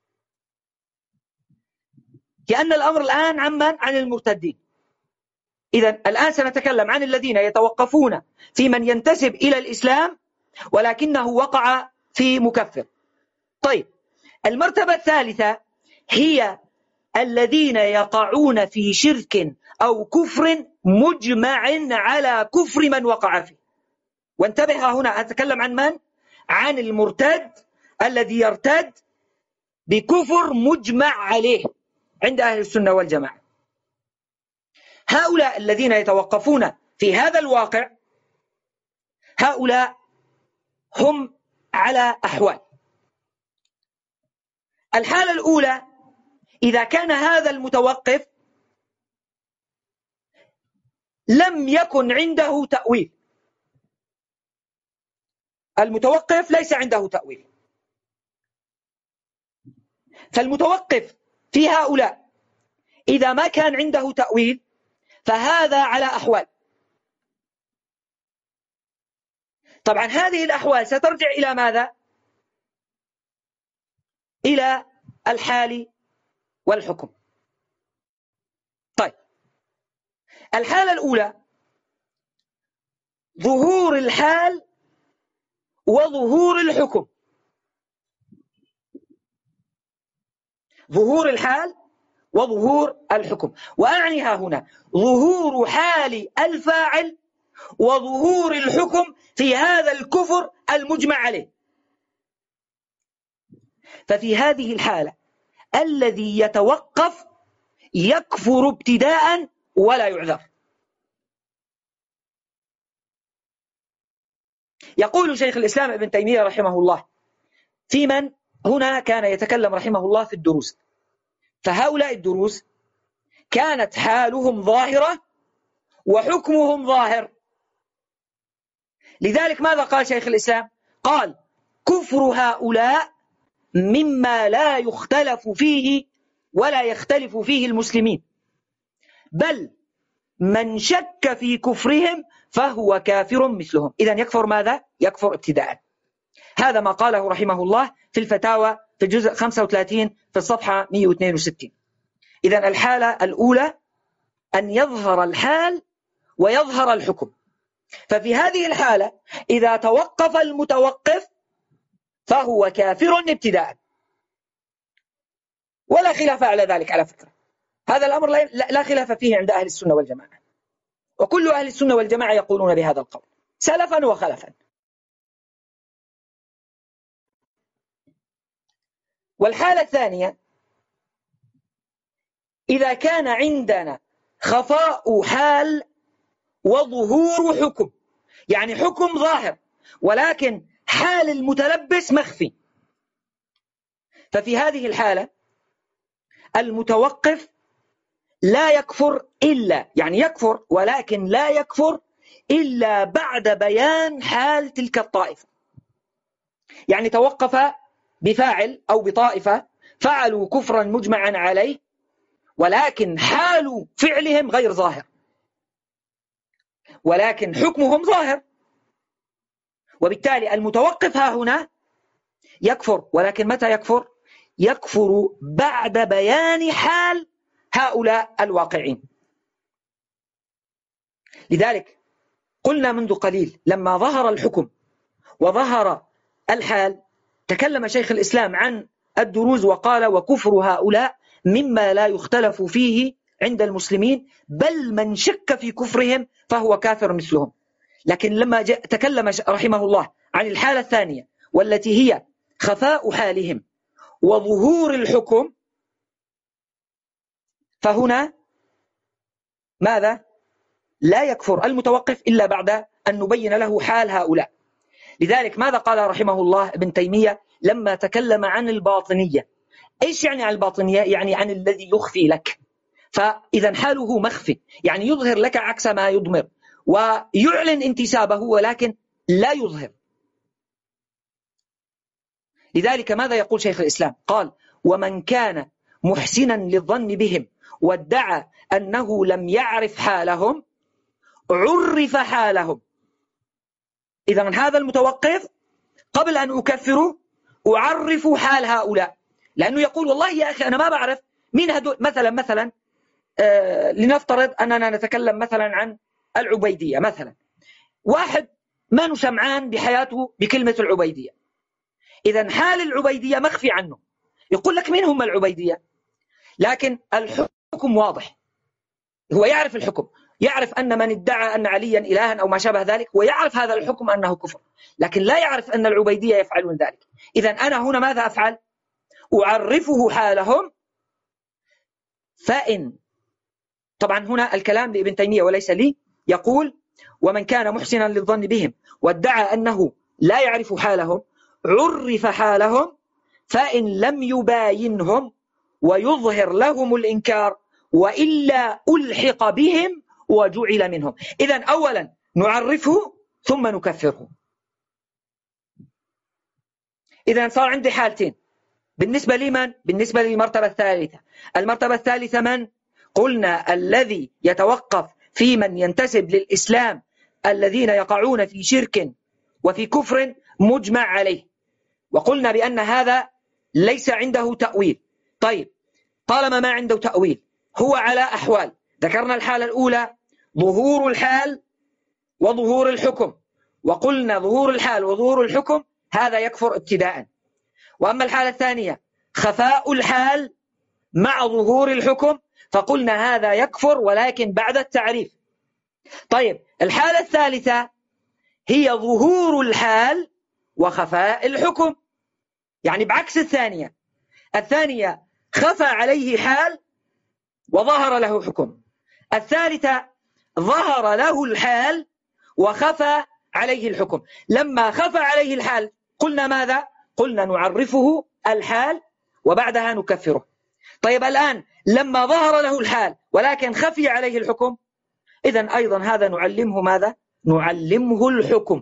لأن الأمر الآن عمن عن المرتدين. إذن الآن سنتكلم عن الذين يتوقفون في من ينتسب إلى الإسلام ولكنه وقع في مكفر. طيب المرتبة الثالثة هي الذين يقعون في شرك أو كفر مجمع على كفر من وقع فيه. وانتبه هنا أتكلم عن من؟ عن المرتد الذي يرتد بكفر مجمع عليه عند أهل السنة والجماعة. هؤلاء الذين يتوقفون في هذا الواقع هؤلاء هم على أحوال. الحالة الأولى: إذا كان هذا المتوقف لم يكن عنده تأويل. المتوقف ليس عنده تأويل، فالمتوقف في هؤلاء إذا ما كان عنده تأويل فهذا على أحوال. طبعا هذه الأحوال سترجع إلى ماذا؟ إلى الحال والحكم. طيب الحالة الأولى ظهور الحال وظهور الحكم. ظهور الحال وظهور الحكم، وأعنيها هنا ظهور حال الفاعل وظهور الحكم في هذا الكفر المجمع عليه. ففي هذه الحالة الذي يتوقف يكفر ابتداء ولا يعذر. يقول شيخ الإسلام ابن تيمية رحمه الله في من هنا كان يتكلم رحمه الله في الدروس، فهؤلاء الدروس كانت حالهم ظاهرة وحكمهم ظاهر. لذلك ماذا قال شيخ الإسلام؟ قال: كفر هؤلاء مما لا يختلف فيه ولا يختلف فيه المسلمين، بل من شك في كفرهم فهو كافر مثلهم. إذن يكفر ماذا؟ يكفر ابتداء. هذا ما قاله رحمه الله في الفتاوى في الجزء خمسة وثلاثين في الصفحة مئة واثنين وستين. إذن الحالة الأولى أن يظهر الحال ويظهر الحكم. ففي هذه الحالة إذا توقف المتوقف فهو كافر ابتداء، ولا خلاف على ذلك على فكرة. هذا الأمر لا خلاف فيه عند أهل السنة والجماعة، وكل أهل السنة والجماعة يقولون بهذا القول سلفا وخلفا. والحالة الثانية: إذا كان عندنا خفاء حال وظهور حكم، يعني حكم ظاهر ولكن حال المتلبس مخفي، ففي هذه الحالة المتوقف لا يكفر إلا، يعني يكفر ولكن لا يكفر إلا بعد بيان حال تلك الطائفة. يعني توقف بفاعل أو بطائفة فعلوا كفرا مجمعا عليه ولكن حال فعلهم غير ظاهر، ولكن حكمهم ظاهر، وبالتالي المتوقف ها هنا يكفر، ولكن متى يكفر؟ يكفر بعد بيان حال هؤلاء الواقعين. لذلك قلنا منذ قليل لما ظهر الحكم وظهر الحال تكلم شيخ الإسلام عن الدروز وقال: وكفر هؤلاء مما لا يختلف فيه عند المسلمين، بل من شك في كفرهم فهو كافر مثلهم. لكن لما تكلم رحمه الله عن الحالة الثانية والتي هي خفاء حالهم وظهور الحكم، فهنا ماذا؟ لا يكفر المتوقف إلا بعد أن نبين له حال هؤلاء. لذلك ماذا قال رحمه الله ابن تيمية لما تكلم عن الباطنية؟ إيش يعني عن الباطنية؟ يعني عن الذي يخفي لك، فإذا حاله مخفي، يعني يظهر لك عكس ما يضمر، ويعلن انتسابه ولكن لا يظهر. لذلك ماذا يقول شيخ الإسلام؟ قال: ومن كان محسنا للظن بهم وادعى أنه لم يعرف حالهم عرف حالهم. إذا هذا المتوقف قبل أن أكفره أعرف حال هؤلاء، لأنه يقول: والله يا أخي أنا ما بعرف مين هدول. مثلا مثلا آه لنفترض أننا نتكلم مثلا عن العبيدية مثلا، واحد ما نسمعان بحياته بكلمة العبيدية، إذا حال العبيدية مخفي عنه، يقول لك مين هم العبيدية؟ لكن الحكم واضح، هو يعرف الحكم، يعرف أن من ادعى أن عليا إلها أو ما شابه ذلك، ويعرف هذا الحكم أنه كفر، لكن لا يعرف أن العبيدية يفعلون ذلك. إذا أنا هنا ماذا أفعل؟ أعرفه حالهم. فإن طبعا هنا الكلام لابن تيمية وليس لي، يقول: ومن كان محسنا للظن بهم وادعى أنه لا يعرف حالهم عرف حالهم، فإن لم يباينهم ويظهر لهم الإنكار وإلا ألحق بهم وجعل منهم. إذن أولا نعرفه ثم نكفره. إذن صار عندي حالتين بالنسبة لمن؟ بالنسبة للمرتبة الثالثة. المرتبة الثالثة من؟ قلنا الذي يتوقف في من ينتسب للإسلام الذين يقعون في شرك وفي كفر مجمع عليه، وقلنا بأن هذا ليس عنده تأويل. طيب طالما ما عنده تأويل هو على أحوال، ذكرنا الحالة الأولى ظهور الحال وظهور الحكم، وقلنا ظهور الحال وظهور الحكم هذا يكفر ابتداء. وأما الحالة الثانية خفاء الحال مع ظهور الحكم، فقلنا هذا يكفر ولكن بعد التعريف. طيب الحالة الثالثة هي ظهور الحال وخفاء الحكم، يعني بعكس الثانية. الثانية خفى عليه حال وظهر له حكم، الثالثة ظهر له الحال وخفى عليه الحكم. لما خفى عليه الحال قلنا ماذا؟ قلنا نعرفه الحال وبعدها نكفره. طيب الآن لما ظهر له الحال ولكن خفي عليه الحكم، إذن أيضا هذا نعلمه ماذا؟ نعلمه الحكم،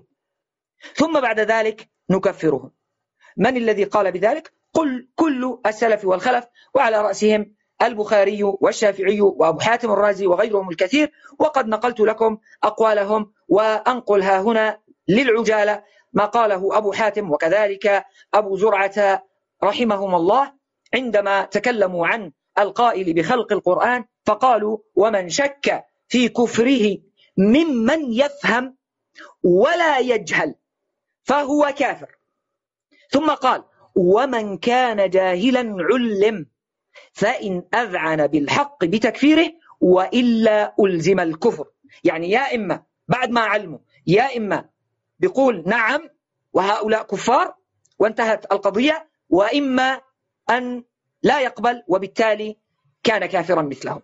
ثم بعد ذلك نكفره. من الذي قال بذلك؟ قل كل السلف والخلف، وعلى رأسهم البخاري والشافعي وأبو حاتم الرازي وغيرهم الكثير، وقد نقلت لكم أقوالهم، وأنقلها هنا للعجالة ما قاله أبو حاتم وكذلك أبو زرعة رحمهم الله عندما تكلموا عن القائل بخلق القرآن، فقالوا: ومن شك في كفره ممن يفهم ولا يجهل فهو كافر. ثم قال: ومن كان جاهلا علم فإن أذعن بالحق بتكفيره وإلا ألزم الكفر. يعني يا إما بعد ما علموا، يا إما بيقول نعم وهؤلاء كفار وانتهت القضية، وإما أن لا يقبل وبالتالي كان كافرا مثلهم.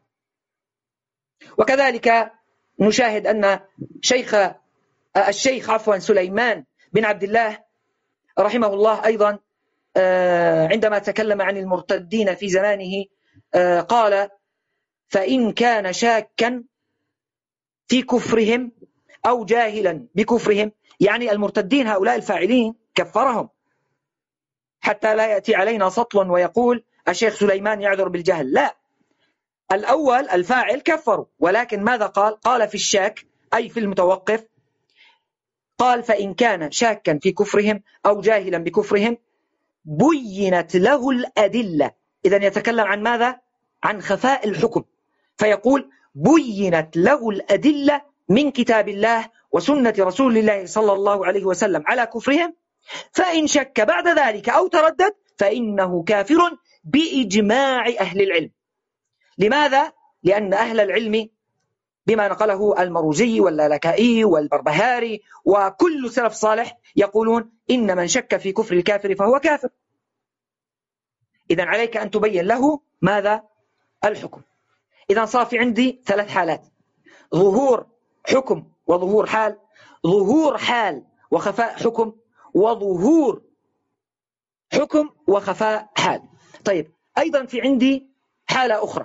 وكذلك نشاهد أن شيخ الشيخ عفوا سليمان بن عبد الله رحمه الله أيضا عندما تكلم عن المرتدين في زمانه قال: فإن كان شاكا في كفرهم أو جاهلا بكفرهم، يعني المرتدين هؤلاء الفاعلين كفرهم، حتى لا يأتي علينا سطل ويقول الشيخ سليمان يعذر بالجهل. لا، الأول الفاعل كفروا، ولكن ماذا قال؟ قال في الشاك أي في المتوقف، قال: فإن كان شاكا في كفرهم أو جاهلا بكفرهم بينت له الأدلة. إذن يتكلم عن ماذا؟ عن خفاء الحكم، فيقول بينت له الأدلة من كتاب الله وسنة رسول الله صلى الله عليه وسلم على كفرهم، فإن شك بعد ذلك أو تردد فإنه كافر بإجماع أهل العلم. لماذا؟ لأن أهل العلم بما نقله المروزي واللالكائي والبربهاري وكل سلف صالح يقولون إن من شك في كفر الكافر فهو كافر. إذن عليك أن تبين له ماذا؟ الحكم. إذن صار في عندي ثلاث حالات: ظهور حكم وظهور حال، ظهور حال وخفاء حكم، وظهور حكم وخفاء حال. طيب، أيضا في عندي حالة أخرى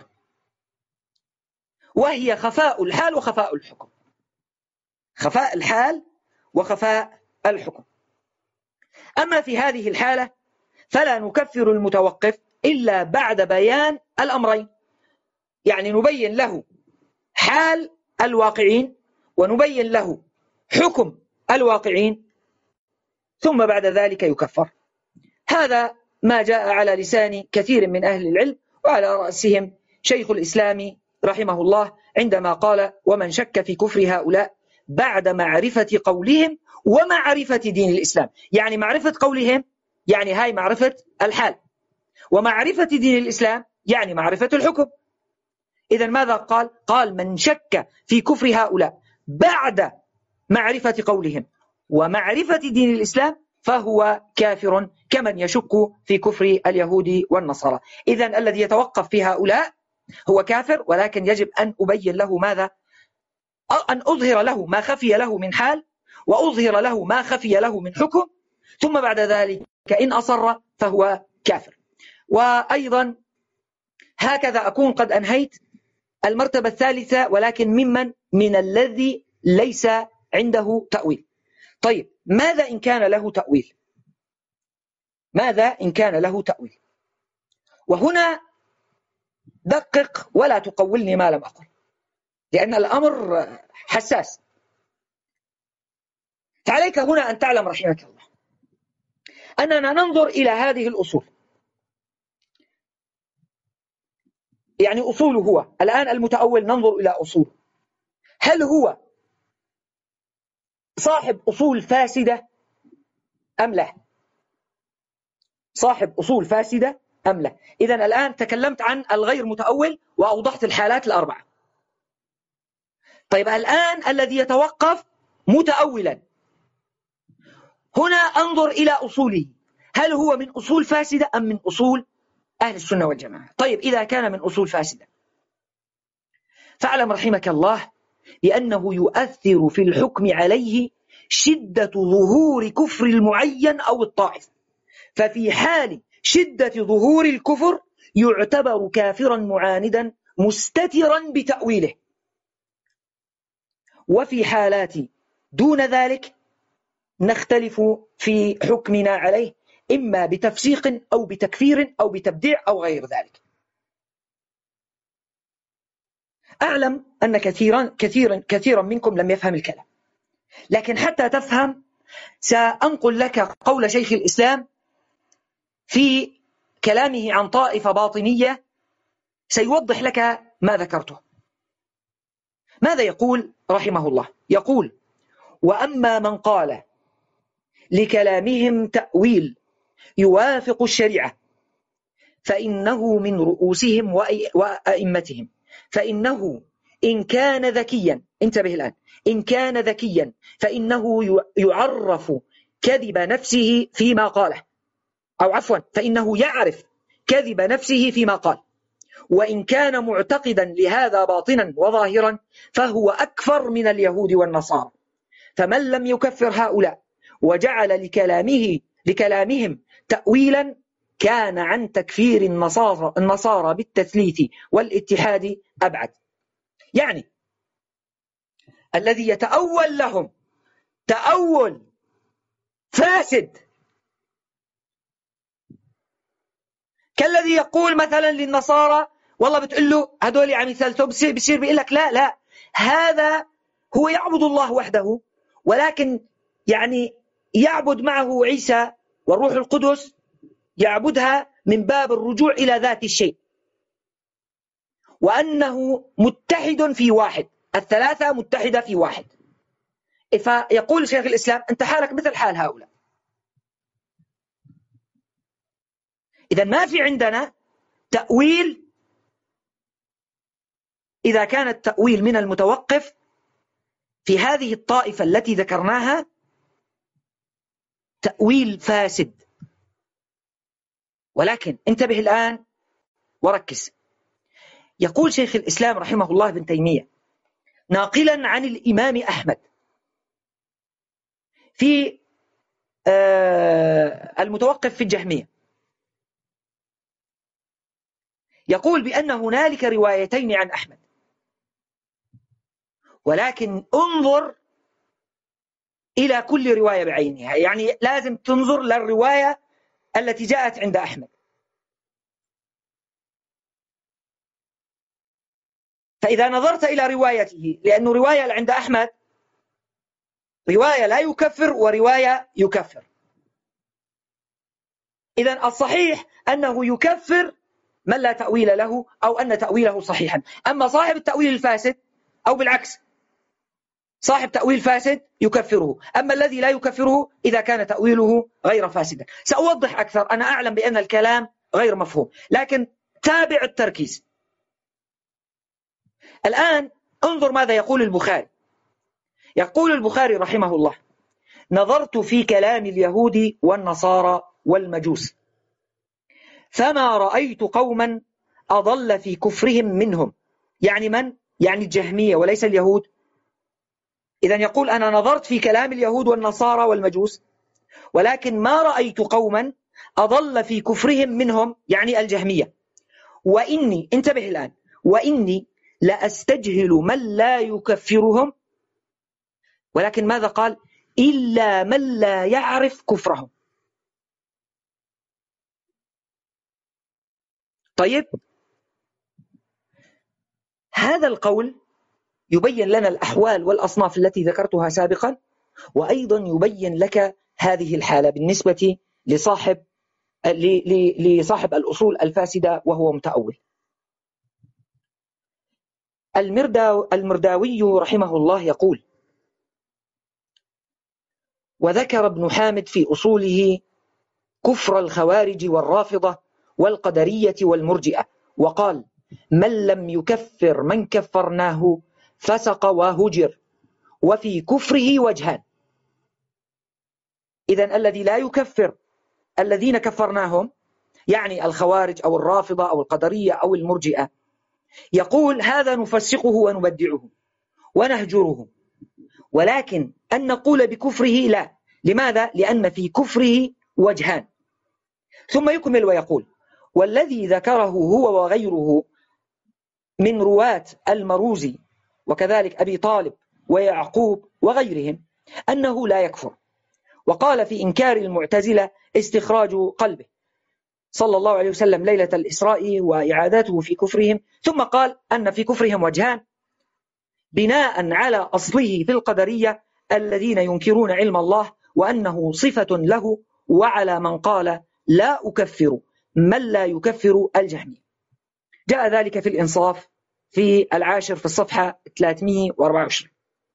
وهي خفاء الحال وخفاء الحكم. خفاء الحال وخفاء الحكم. أما في هذه الحالة فلا نكفر المتوقف إلا بعد بيان الأمرين، يعني نبين له حال الواقعين ونبين له حكم الواقعين، ثم بعد ذلك يكفر. هذا ما جاء على لسان كثير من أهل العلم، وعلى رأسهم شيخ الإسلام رحمه الله عندما قال: ومن شك في كفر هؤلاء بعد معرفة قولهم ومعرفة دين الإسلام. يعني معرفة قولهم يعني هاي معرفة الحال، ومعرفة دين الإسلام يعني معرفة الحكم. إذن ماذا قال؟ قال: من شك في كفر هؤلاء بعد معرفة قولهم ومعرفة دين الإسلام فهو كافر كمن يشك في كفر اليهود والنصارى. إذن الذي يتوقف في هؤلاء هو كافر، ولكن يجب أن أبين له ماذا؟ أن أظهر له ما خفي له من حال، وأظهر له ما خفي له من حكم، ثم بعد ذلك إن أصر فهو كافر. وأيضا هكذا أكون قد أنهيت المرتبة الثالثة، ولكن ممن من الذي ليس عنده تأويل. طيب، ماذا إن كان له تأويل؟ ماذا إن كان له تأويل؟ وهنا دقق ولا تقولني ما لم أقل، لأن الأمر حساس. فعليك هنا أن تعلم رحمك الله أننا ننظر إلى هذه الأصول. يعني أصوله هو الآن المتأول، ننظر إلى أصوله. هل هو صاحب أصول فاسدة أم لا؟ صاحب أصول فاسدة أم لا؟ إذن الآن تكلمت عن الغير متأول وأوضحت الحالات الأربعة. طيب، الآن الذي يتوقف متأولا، هنا أنظر إلى أصوله، هل هو من أصول فاسدة أم من أصول أهل السنة والجماعة؟ طيب، إذا كان من أصول فاسدة فاعلم رحمك الله بأنه يؤثر في الحكم عليه شدة ظهور كفر المعين أو الطائفة. ففي حال شدة ظهور الكفر يعتبر كافرا معاندا مستترا بتأويله، وفي حالات دون ذلك نختلف في حكمنا عليه، إما بتفسيق أو بتكفير أو بتبديع أو غير ذلك. أعلم أن كثيرا كثيرا كثيرا منكم لم يفهم الكلام، لكن حتى تفهم سأنقل لك قول شيخ الإسلام في كلامه عن طائفة باطنية سيوضح لك ما ذكرته. ماذا يقول رحمه الله؟ يقول: وأما من قال لكلامهم تأويل يوافق الشريعة فإنه من رؤوسهم وأئمتهم، فإنه إن كان ذكيا، انتبه الآن، إن كان ذكيا فإنه يعرف كذب نفسه فيما قاله، أو عفوا فإنه يعرف كذب نفسه فيما قال، وإن كان معتقدا لهذا باطنا وظاهرا فهو أكفر من اليهود والنصارى. فمن لم يكفر هؤلاء وجعل لكلامه لكلامهم تأويلا كان عن تكفير النصارى, النصارى بالتثليث والاتحاد أبعد. يعني الذي يتأول لهم تأول فاسد كالذي يقول مثلا للنصارى والله بتقول له هدول عم يثلثوا، بصير بصير بيقول لك لا لا هذا هو يعبد الله وحده، ولكن يعني يعبد معه عيسى والروح القدس يعبدها من باب الرجوع إلى ذات الشيء، وأنه متحد في واحد، الثلاثة متحدة في واحد. فيقول شيخ الإسلام أنت حالك مثل حال هؤلاء. إذا ما في عندنا تأويل إذا كان التأويل من المتوقف في هذه الطائفة التي ذكرناها تأويل فاسد. ولكن انتبه الآن وركز. يقول شيخ الإسلام رحمه الله ابن تيمية ناقلا عن الإمام أحمد في المتوقف في الجهمية، يقول بأن هنالك روايتين عن أحمد، ولكن انظر إلى كل رواية بعينها، يعني لازم تنظر للرواية التي جاءت عند أحمد. فإذا نظرت إلى روايته، لأن رواية عند أحمد رواية لا يكفر ورواية يكفر، إذن الصحيح أنه يكفر من لا تأويل له أو أن تأويله صحيحا. أما صاحب التأويل الفاسد أو بالعكس، صاحب تأويل فاسد يكفره، أما الذي لا يكفره إذا كان تأويله غير فاسدا. سأوضح أكثر، أنا أعلم بأن الكلام غير مفهوم، لكن تابع التركيز. الآن انظر ماذا يقول البخاري. يقول البخاري رحمه الله نظرت في كلام اليهود والنصارى والمجوس فما رأيت قوما أضل في كفرهم منهم. يعني من؟ يعني الجهمية وليس اليهود. إذن يقول أنا نظرت في كلام اليهود والنصارى والمجوس ولكن ما رأيت قوما أضل في كفرهم منهم، يعني الجهمية. وإني، انتبه الآن، وإني لأستجهل من لا يكفرهم، ولكن ماذا قال؟ إلا من لا يعرف كفرهم. طيب، هذا القول يبين لنا الأحوال والأصناف التي ذكرتها سابقا، وأيضا يبين لك هذه الحالة بالنسبة لصاحب لصاحب الأصول الفاسدة وهو متأول. المرداوي رحمه الله يقول وذكر ابن حامد في أصوله كفر الخوارج والرافضة والقدرية والمرجئة، وقال من لم يكفر من كفرناه فسق وهجر، وفي كفره وجهان. إذن الذي لا يكفر الذين كفرناهم، يعني الخوارج أو الرافضة أو القدرية أو المرجئة، يقول هذا نفسقه ونبدعه ونهجره، ولكن أن نقول بكفره لا. لماذا؟ لأن في كفره وجهان. ثم يكمل ويقول والذي ذكره هو وغيره من رواة المروزي وكذلك أبي طالب ويعقوب وغيرهم أنه لا يكفر. وقال في إنكار المعتزلة استخراج قلبه صلى الله عليه وسلم ليلة الإسراء وإعادته في كفرهم، ثم قال أن في كفرهم وجهان بناء على أصله في القدرية الذين ينكرون علم الله وأنه صفة له، وعلى من قال لا أكفر من لا يكفر الجهمي. جاء ذلك في الإنصاف في العاشر في الصفحة ثلاثمئة وأربعة وعشرين.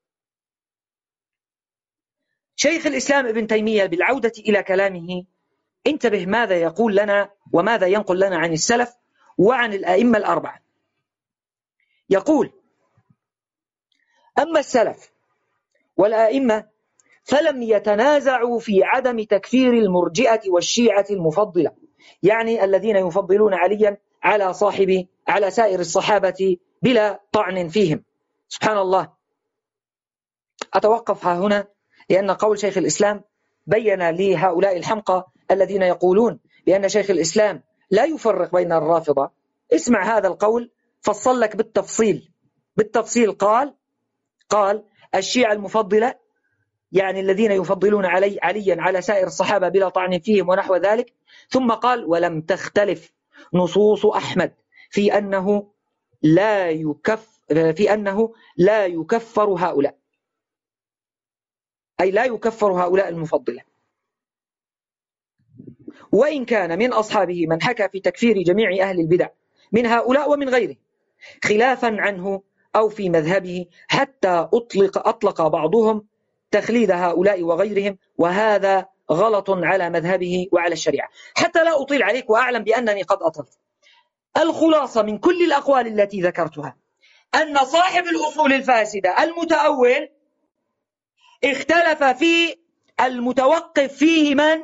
شيخ الإسلام ابن تيمية بالعودة إلى كلامه انتبه ماذا يقول لنا وماذا ينقل لنا عن السلف وعن الأئمة الأربعة. يقول أما السلف والأئمة فلم يتنازعوا في عدم تكفير المرجئة والشيعة المفضلة، يعني الذين يفضلون عليا على صاحب على سائر الصحابة بلا طعن فيهم. سبحان الله، أتوقف ها هنا لأن قول شيخ الإسلام بين لهؤلاء الحمقى الذين يقولون بأن شيخ الإسلام لا يفرق بين الرافضة. اسمع هذا القول، فصل لك بالتفصيل بالتفصيل قال قال الشيعة المفضلة يعني الذين يفضلون علي عليا على سائر الصحابة بلا طعن فيهم ونحو ذلك. ثم قال ولم تختلف نصوص أحمد في أنه لا يكف في أنه لا يكفر هؤلاء، أي لا يكفر هؤلاء المفضلة. وإن كان من أصحابه من حكى في تكفير جميع أهل البدع من هؤلاء ومن غيره خلافا عنه أو في مذهبه، حتى أطلق, أطلق بعضهم تخليد هؤلاء وغيرهم، وهذا غلط على مذهبه وعلى الشريعة. حتى لا أطيل عليك وأعلم بأنني قد أطلت، الخلاصة من كل الأقوال التي ذكرتها أن صاحب الأصول الفاسدة المتأول اختلف في المتوقف فيه من؟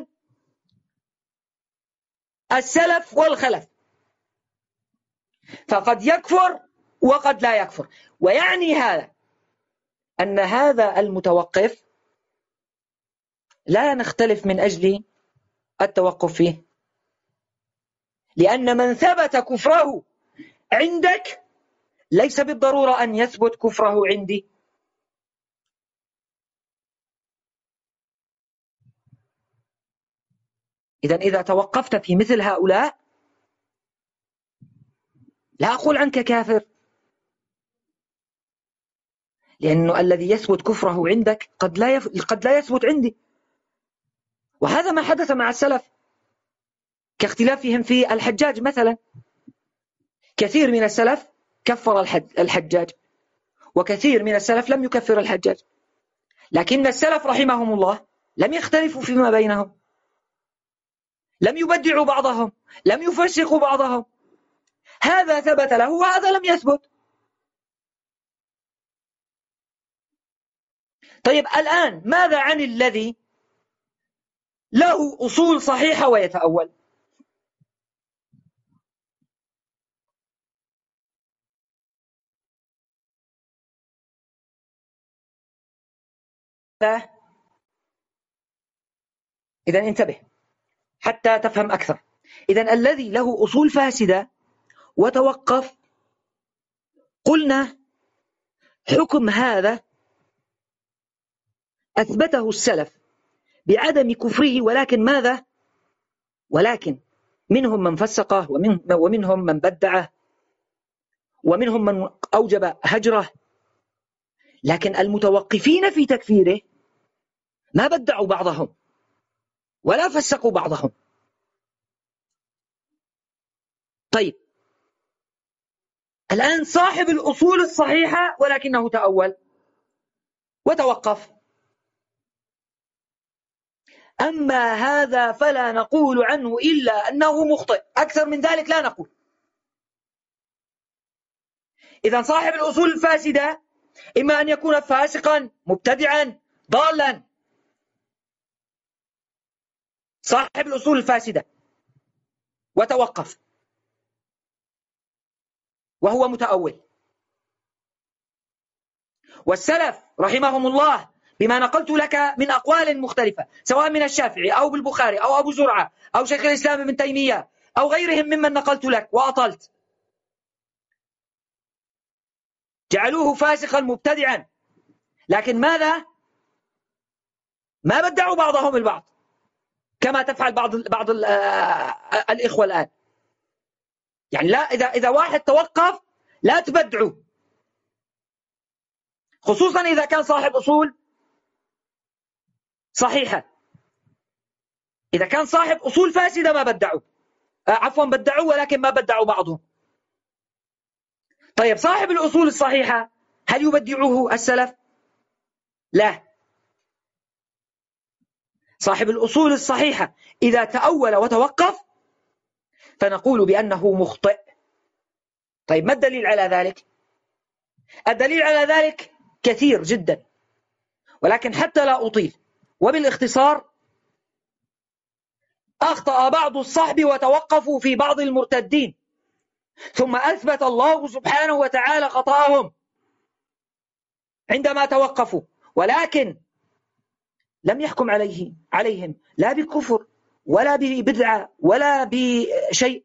السلف والخلف، فقد يكفر وقد لا يكفر. ويعني هذا أن هذا المتوقف لا نختلف من أجل التوقف فيه، لأن من ثبت كفره عندك ليس بالضرورة أن يثبت كفره عندي. إذن إذا توقفت في مثل هؤلاء لا أقول عنك كافر، لأنه الذي يثبت كفره عندك قد لا يف... قد لا يثبت عندي. وهذا ما حدث مع السلف، كاختلافهم في الحجاج مثلا. كثير من السلف كفر الحجاج، وكثير من السلف لم يكفر الحجاج، لكن السلف رحمهم الله لم يختلفوا فيما بينهم، لم يبدعوا بعضهم، لم يفسقوا بعضهم. هذا ثبت له وهذا لم يثبت. طيب الآن ماذا عن الذي له أصول صحيحة ويتأول؟ إذن انتبه حتى تفهم أكثر. إذن الذي له أصول فاسدة وتوقف، قلنا حكم هذا أثبته السلف بعدم كفره، ولكن ماذا؟ ولكن منهم من فسقه، ومن ومنهم من بدعه، ومنهم من أوجب هجره. لكن المتوقفين في تكفيره ما بدعوا بعضهم ولا فسقوا بعضهم. طيب الآن صاحب الأصول الصحيحة ولكنه تأول وتوقف، أما هذا فلا نقول عنه إلا أنه مخطئ، أكثر من ذلك لا نقول. إذن صاحب الأصول الفاسدة إما أن يكون فاسقا مبتدعا ضالا، صاحب الأصول الفاسدة وتوقف وهو متأول. والسلف رحمهم الله بما نقلت لك من أقوال مختلفة، سواء من الشافعي أو بالبخاري أو أبو زرعة أو شيخ الإسلام ابن تيمية أو غيرهم ممن نقلت لك وأطلت، جعلوه فاسقا مبتدعا، لكن ماذا؟ ما بدعوا بعضهم البعض كما تفعل بعض بعض الإخوة الآن. يعني لا، إذا إذا واحد توقف لا تبدعوا، خصوصا إذا كان صاحب أصول صحيحة. إذا كان صاحب أصول فاسدة ما بدعوا، عفوا بدعوا ولكن ما بدعوا بعضهم. طيب صاحب الأصول الصحيحة هل يبدعوه السلف؟ لا. صاحب الأصول الصحيحة إذا تأول وتوقف فنقول بأنه مخطئ. طيب ما الدليل على ذلك؟ الدليل على ذلك كثير جدا، ولكن حتى لا أطيل وبالاختصار، أخطأ بعض الصحب وتوقفوا في بعض المرتدين، ثم أثبت الله سبحانه وتعالى خطأهم عندما توقفوا، ولكن لم يحكم عليه عليهم لا بكفر ولا ببدعة ولا بشيء.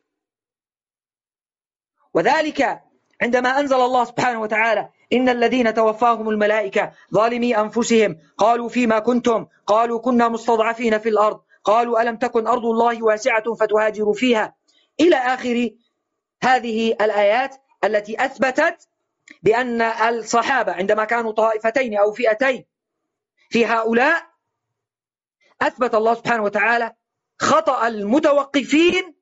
وذلك عندما أنزل الله سبحانه وتعالى إن الذين توفاهم الملائكة ظالمي أنفسهم قالوا فيما كنتم، قالوا كنا مستضعفين في الأرض، قالوا ألم تكن أرض الله واسعة فتهاجروا فيها، إلى آخر هذه الآيات التي أثبتت بأن الصحابة عندما كانوا طائفتين أو فئتين في هؤلاء أثبت الله سبحانه وتعالى خطأ المتوقفين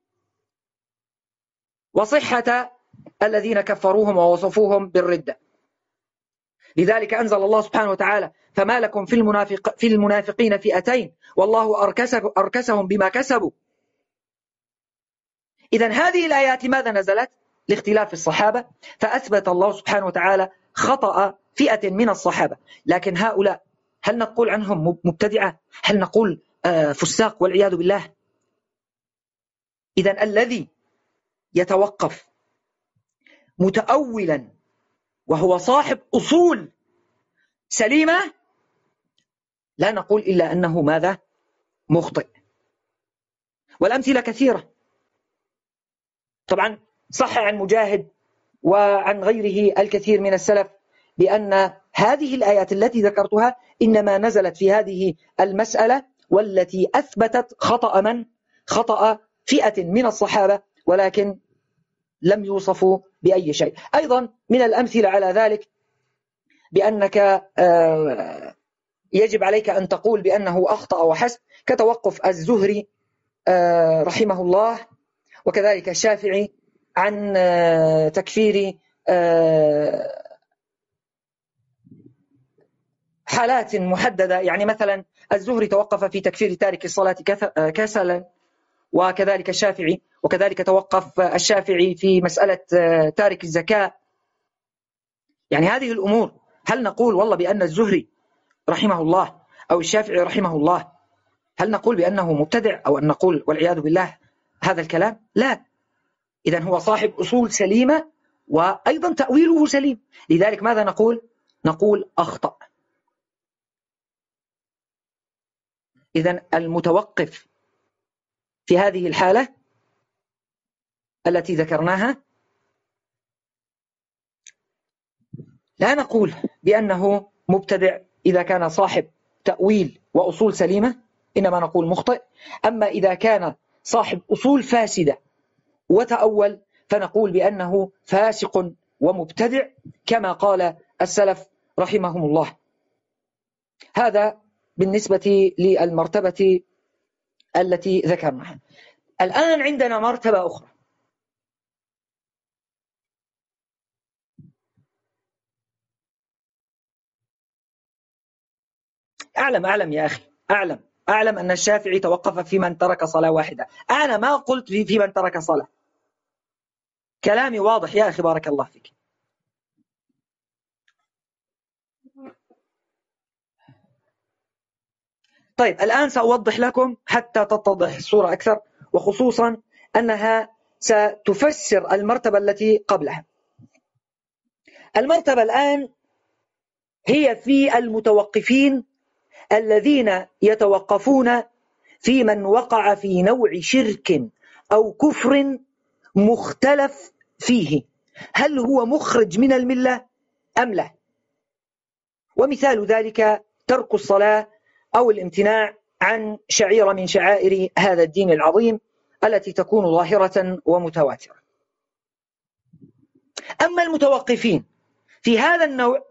وصحة الذين كفروهم ووصفوهم بالردة. لذلك أنزل الله سبحانه وتعالى: فما لكم في, المنافق في المنافقين فئتين والله أركسهم بما كسبوا. إذن هذه الآيات ماذا نزلت؟ لاختلاف الصحابة، فأثبت الله سبحانه وتعالى خطأ فئة من الصحابة. لكن هؤلاء هل نقول عنهم مبتدعة؟ هل نقول فساق والعياذ بالله؟ إذن الذي يتوقف متأولا وهو صاحب أصول سليمة لا نقول إلا أنه ماذا؟ مخطئ. والأمثلة كثيرة. طبعا صح عن مجاهد وعن غيره الكثير من السلف بأن هذه الآيات التي ذكرتها إنما نزلت في هذه المسألة والتي أثبتت خطأ من؟ خطأ فئة من الصحابة، ولكن لم يوصفوا بأي شيء. أيضا من الأمثلة على ذلك بأنك يجب عليك أن تقول بأنه أخطأ وحسب، كتوقف الزهري رحمه الله وكذلك الشافعي عن تكفير حالات محددة. يعني مثلا الزهري توقف في تكفير تارك الصلاة كسلا، وكذلك الشافعي، وكذلك توقف الشافعي في مسألة تارك الزكاة. يعني هذه الأمور هل نقول والله بأن الزهري رحمه الله أو الشافعي رحمه الله هل نقول بأنه مبتدع أو أن نقول والعياذ بالله هذا الكلام؟ لا. إذن هو صاحب أصول سليمة وأيضا تأويله سليم. لذلك ماذا نقول؟ نقول أخطأ. إذن المتوقف في هذه الحالة التي ذكرناها لا نقول بأنه مبتدع إذا كان صاحب تأويل وأصول سليمة، إنما نقول مخطئ. أما إذا كان صاحب أصول فاسدة وتأول فنقول بأنه فاسق ومبتدع كما قال السلف رحمهم الله. هذا بالنسبة للمرتبة التي ذكرناها. الآن عندنا مرتبة أخرى، أعلم أعلم يا أخي أعلم أعلم أن الشافعي توقف في من ترك صلاة واحدة. أنا ما قلت في, في من ترك صلاة. كلامي واضح يا أخي بارك الله فيك. طيب الآن سأوضح لكم حتى تتضح الصورة أكثر، وخصوصا أنها ستفسر المرتبة التي قبلها. المرتبة الآن هي في المتوقفين الذين يتوقفون في من وقع في نوع شرك أو كفر مختلف فيه، هل هو مخرج من الملة أم لا؟ ومثال ذلك ترك الصلاة أو الامتناع عن شعيرة من شعائر هذا الدين العظيم التي تكون ظاهرة ومتواترة. أما المتوقفين في هذا النوع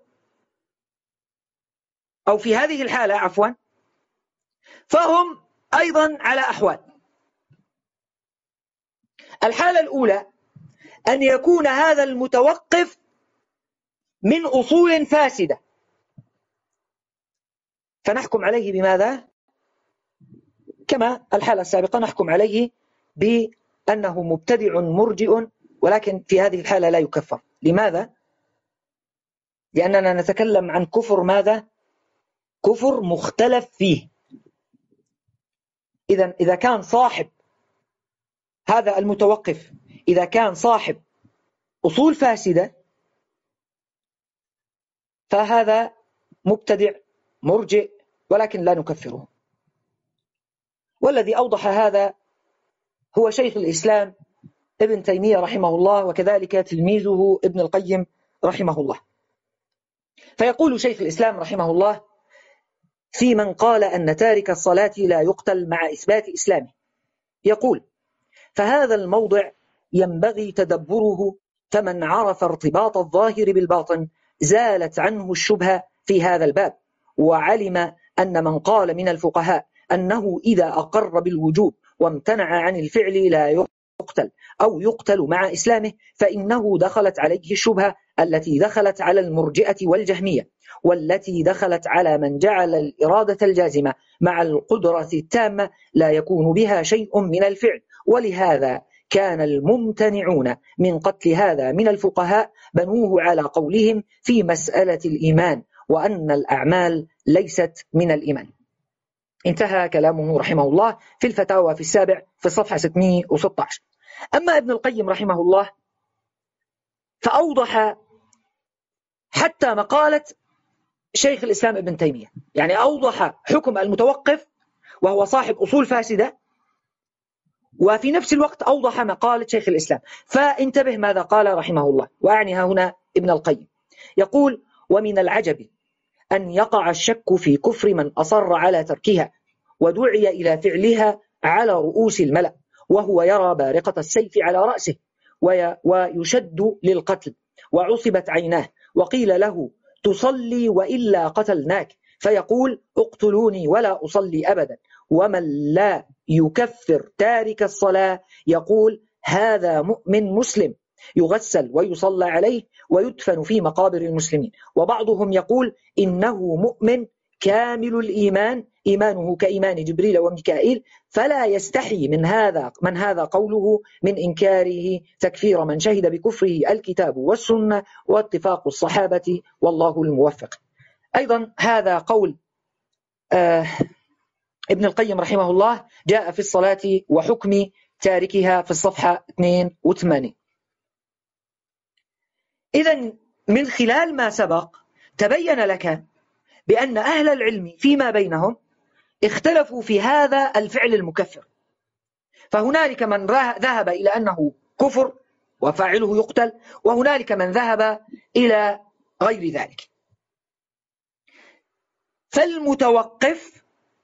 أو في هذه الحالة عفوا فهم أيضا على أحوال. الحالة الأولى أن يكون هذا المتوقف من أصول فاسدة، فنحكم عليه بماذا؟ كما الحالة السابقة نحكم عليه بأنه مبتدع مرجئ، ولكن في هذه الحالة لا يكفر. لماذا؟ لأننا نتكلم عن كفر ماذا؟ كفر مختلف فيه. إذن إذا كان صاحب هذا المتوقف إذا كان صاحب أصول فاسدة فهذا مبتدع مرجئ، ولكن لا نكفره. والذي أوضح هذا هو شيخ الإسلام ابن تيمية رحمه الله، وكذلك تلميذه ابن القيم رحمه الله. فيقول شيخ الإسلام رحمه الله في من قال أن تارك الصلاة لا يقتل مع إثبات إسلامه، يقول: فهذا الموضع ينبغي تدبره، فمن عرف ارتباط الظاهر بالباطن زالت عنه الشبهة في هذا الباب، وعلم أن من قال من الفقهاء أنه إذا أقر بالوجوب وامتنع عن الفعل لا يقتل أو يقتل مع إسلامه، فإنه دخلت عليه الشبهة التي دخلت على المرجئة والجهمية، والتي دخلت على من جعل الإرادة الجازمة مع القدرة التامة لا يكون بها شيء من الفعل. ولهذا كان الممتنعون من قتل هذا من الفقهاء بنوه على قولهم في مسألة الإيمان وأن الأعمال ليست من الإيمان. انتهى كلامه رحمه الله في الفتاوى في السابع في الصفحة ستمائة وستة عشر. أما ابن القيم رحمه الله فأوضح حتى مقالة شيخ الإسلام ابن تيمية، يعني أوضح حكم المتوقف وهو صاحب أصول فاسدة، وفي نفس الوقت أوضح مقالة شيخ الإسلام. فانتبه ماذا قال رحمه الله، وأعني هنا ابن القيم. يقول: ومن العجب أن يقع الشك في كفر من أصر على تركها ودعي إلى فعلها على رؤوس الملأ، وهو يرى بارقة السيف على رأسه ويشد للقتل وعصبت عيناه، وقيل له: تصلي وإلا قتلناك، فيقول: اقتلوني ولا أصلي أبدا. ومن لا يكفر تارك الصلاة يقول: هذا مؤمن مسلم يغسل ويصلى عليه ويدفن في مقابر المسلمين. وبعضهم يقول: إنه مؤمن كامل الإيمان، إيمانه كإيمان جبريل وميكائيل، فلا يستحي من هذا من هذا قوله من إنكاره تكفير من شهد بكفره الكتاب والسنة واتفاق الصحابة، والله الموفق. أيضا هذا قول آه ابن القيم رحمه الله جاء في الصلاة وحكم تاركها في الصفحة اثنين وثمانين. إذن من خلال ما سبق تبين لك بأن أهل العلم فيما بينهم اختلفوا في هذا الفعل المكفر، فهنالك من ذهب إلى أنه كفر وفاعله يقتل، وهنالك من ذهب إلى غير ذلك. فالمتوقف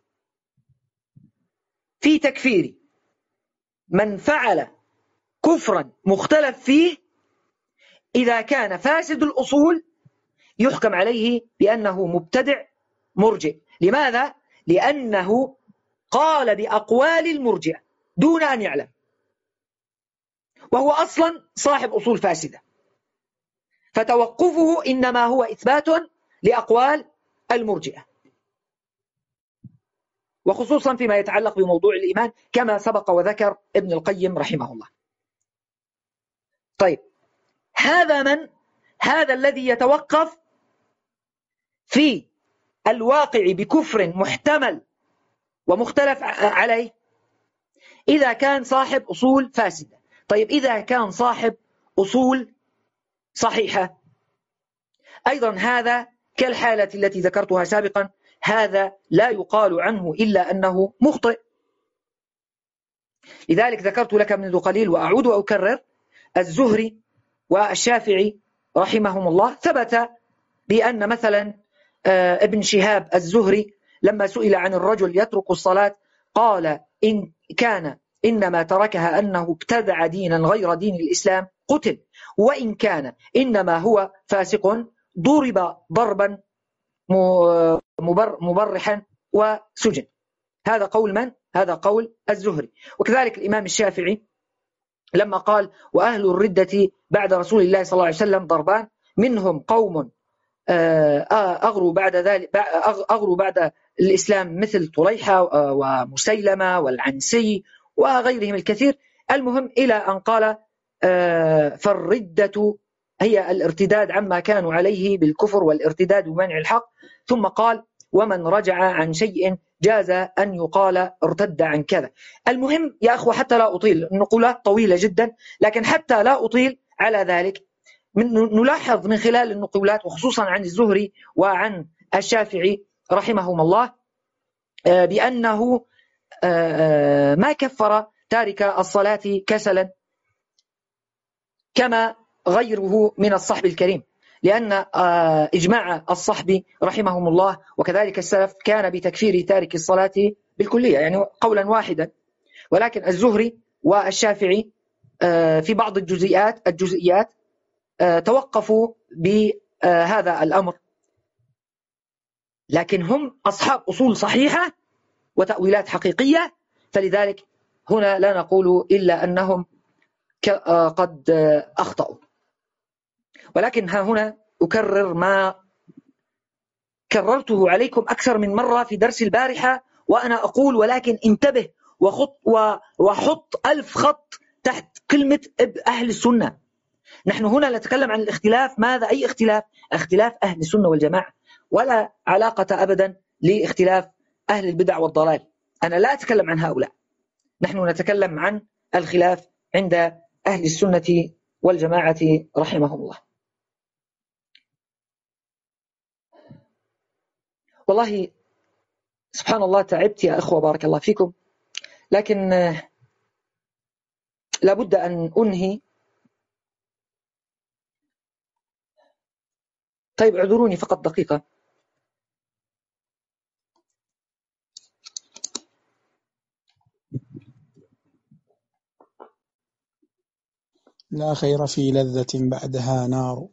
في تكفير من فعل كفرا مختلف فيه إذا كان فاسد الأصول يحكم عليه بأنه مبتدع مرجئ. لماذا؟ لأنه قال بأقوال المرجئة دون أن يعلم، وهو أصلا صاحب أصول فاسدة، فتوقفه إنما هو إثبات لأقوال المرجئة، وخصوصا فيما يتعلق بموضوع الإيمان كما سبق وذكر ابن القيم رحمه الله. طيب، هذا من؟ هذا الذي يتوقف في الواقع بكفر محتمل ومختلف عليه إذا كان صاحب أصول فاسدة. طيب، إذا كان صاحب أصول صحيحة أيضا هذا كالحالة التي ذكرتها سابقا، هذا لا يقال عنه إلا أنه مخطئ. لذلك ذكرت لك منذ قليل وأعود وأكرر: الزهري والشافعي رحمهم الله ثبت بأن مثلا ابن شهاب الزهري لما سئل عن الرجل يترك الصلاة قال: إن كان إنما تركها أنه ابتدع دينا غير دين الإسلام قتل، وإن كان إنما هو فاسق ضرب ضربا مبرحا وسجن. هذا قول من؟ هذا قول الزهري. وكذلك الإمام الشافعي لما قال: وأهل الردة بعد رسول الله صلى الله عليه وسلم ضربان، منهم قوم أغروا بعد ذلك أغروا بعد الإسلام مثل طليحة ومسيلمة والعنسي وغيرهم الكثير. المهم إلى أن قال: فالردة هي الارتداد عما كانوا عليه بالكفر والارتداد بمنع الحق. ثم قال: ومن رجع عن شيء جاز أن يقال ارتد عن كذا. المهم يا أخوة، حتى لا أطيل، النقولات طويلة جدا، لكن حتى لا أطيل على ذلك من نلاحظ من خلال النقولات وخصوصا عن الزهري وعن الشافعي رحمهم الله بأنه ما كفر تارك الصلاة كسلا كما غيره من الصحب الكريم، لأن إجماع الصحب رحمهم الله وكذلك السلف كان بتكفير تارك الصلاة بالكلية، يعني قولا واحدا. ولكن الزهري والشافعي في بعض الجزئيات الجزئيات توقفوا بهذا الأمر، لكن هم أصحاب أصول صحيحة وتأويلات حقيقية، فلذلك هنا لا نقول إلا أنهم قد أخطأوا، ولكن ها هنا أكرر ما كررته عليكم أكثر من مرة في درس البارحة وأنا أقول، ولكن انتبه وخط وحط ألف خط تحت كلمة أهل السنة. نحن هنا نتكلم عن الاختلاف. ماذا؟ أي اختلاف؟ اختلاف أهل السنة والجماعة، ولا علاقة أبدا لاختلاف أهل البدع والضلال. أنا لا أتكلم عن هؤلاء، نحن نتكلم عن الخلاف عند أهل السنة والجماعة رحمهم الله. والله سبحان الله تعبت يا أخوة، بارك الله فيكم، لكن لابد أن أنهي. طيب اعذروني فقط دقيقة. لا خير في لذة بعدها نار.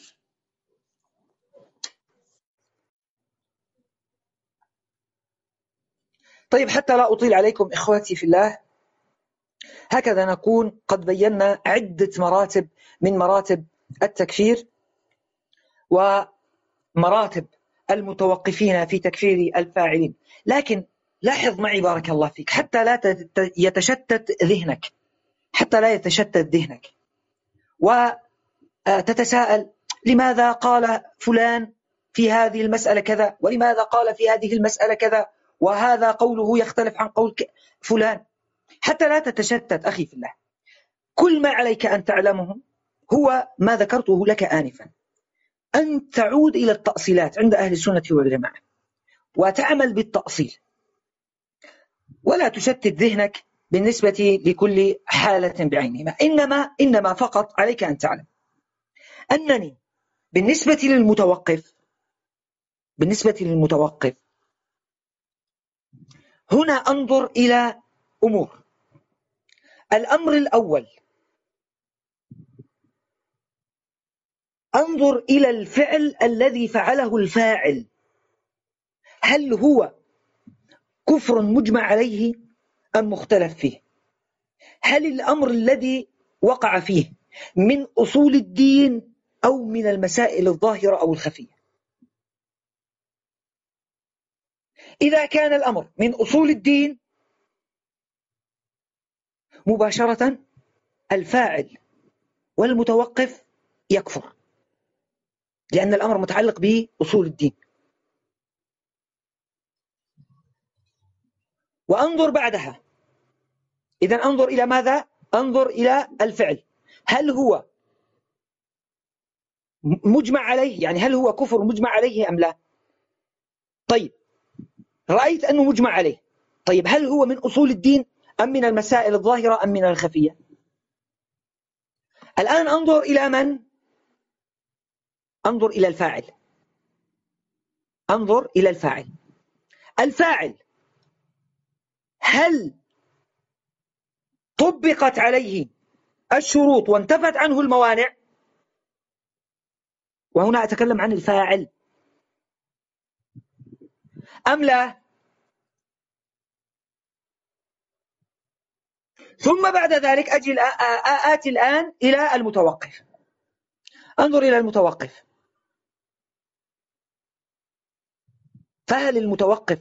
طيب حتى لا أطيل عليكم إخواتي في الله، هكذا نكون قد بينا عدة مراتب من مراتب التكفير ومراتب المتوقفين في تكفير الفاعلين. لكن لاحظ معي بارك الله فيك، حتى لا يتشتت ذهنك، حتى لا يتشتت ذهنك وتتساءل لماذا قال فلان في هذه المسألة كذا، ولماذا قال في هذه المسألة كذا، وهذا قوله يختلف عن قول فلان. حتى لا تتشتت أخي في الله، كل ما عليك أن تعلمه هو ما ذكرته لك آنفا، أن تعود إلى التأصيلات عند أهل السنة والجماعة وتعمل بالتأصيل، ولا تشتت ذهنك بالنسبة لكل حالة بعينها. إنما, إنما فقط عليك أن تعلم أنني بالنسبة للمتوقف بالنسبة للمتوقف هنا أنظر إلى أمور. الأمر الأول، أنظر إلى الفعل الذي فعله الفاعل، هل هو كفر مجمع عليه أم مختلف فيه؟ هل الأمر الذي وقع فيه من أصول الدين أو من المسائل الظاهرة أو الخفية؟ إذا كان الأمر من أصول الدين مباشرة الفاعل والمتوقف يكفر، لأن الأمر متعلق بأصول الدين. وأنظر بعدها، إذن أنظر إلى ماذا؟ أنظر إلى الفعل، هل هو مجمع عليه، يعني هل هو كفر مجمع عليه أم لا؟ طيب رأيت أنه مجمع عليه، طيب هل هو من أصول الدين أم من المسائل الظاهرة أم من الخفية؟ الآن أنظر إلى من؟ أنظر إلى الفاعل أنظر إلى الفاعل الفاعل هل طبقت عليه الشروط وانتفت عنه الموانع؟ وهنا أتكلم عن الفاعل، أم لا؟ ثم بعد ذلك أجي آتي الآن إلى المتوقف. أنظر إلى المتوقف، فهل المتوقف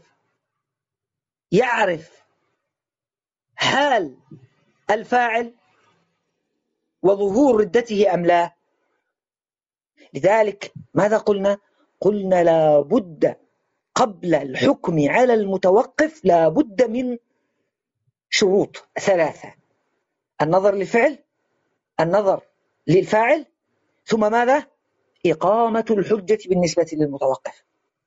يعرف حال الفاعل وظهور ردته أم لا؟ لذلك ماذا قلنا؟ قلنا لا بد قبل الحكم على المتوقف لا بد من شروط ثلاثة: النظر للفعل، النظر للفاعل، ثم ماذا؟ إقامة الحجة بالنسبة للمتوقف،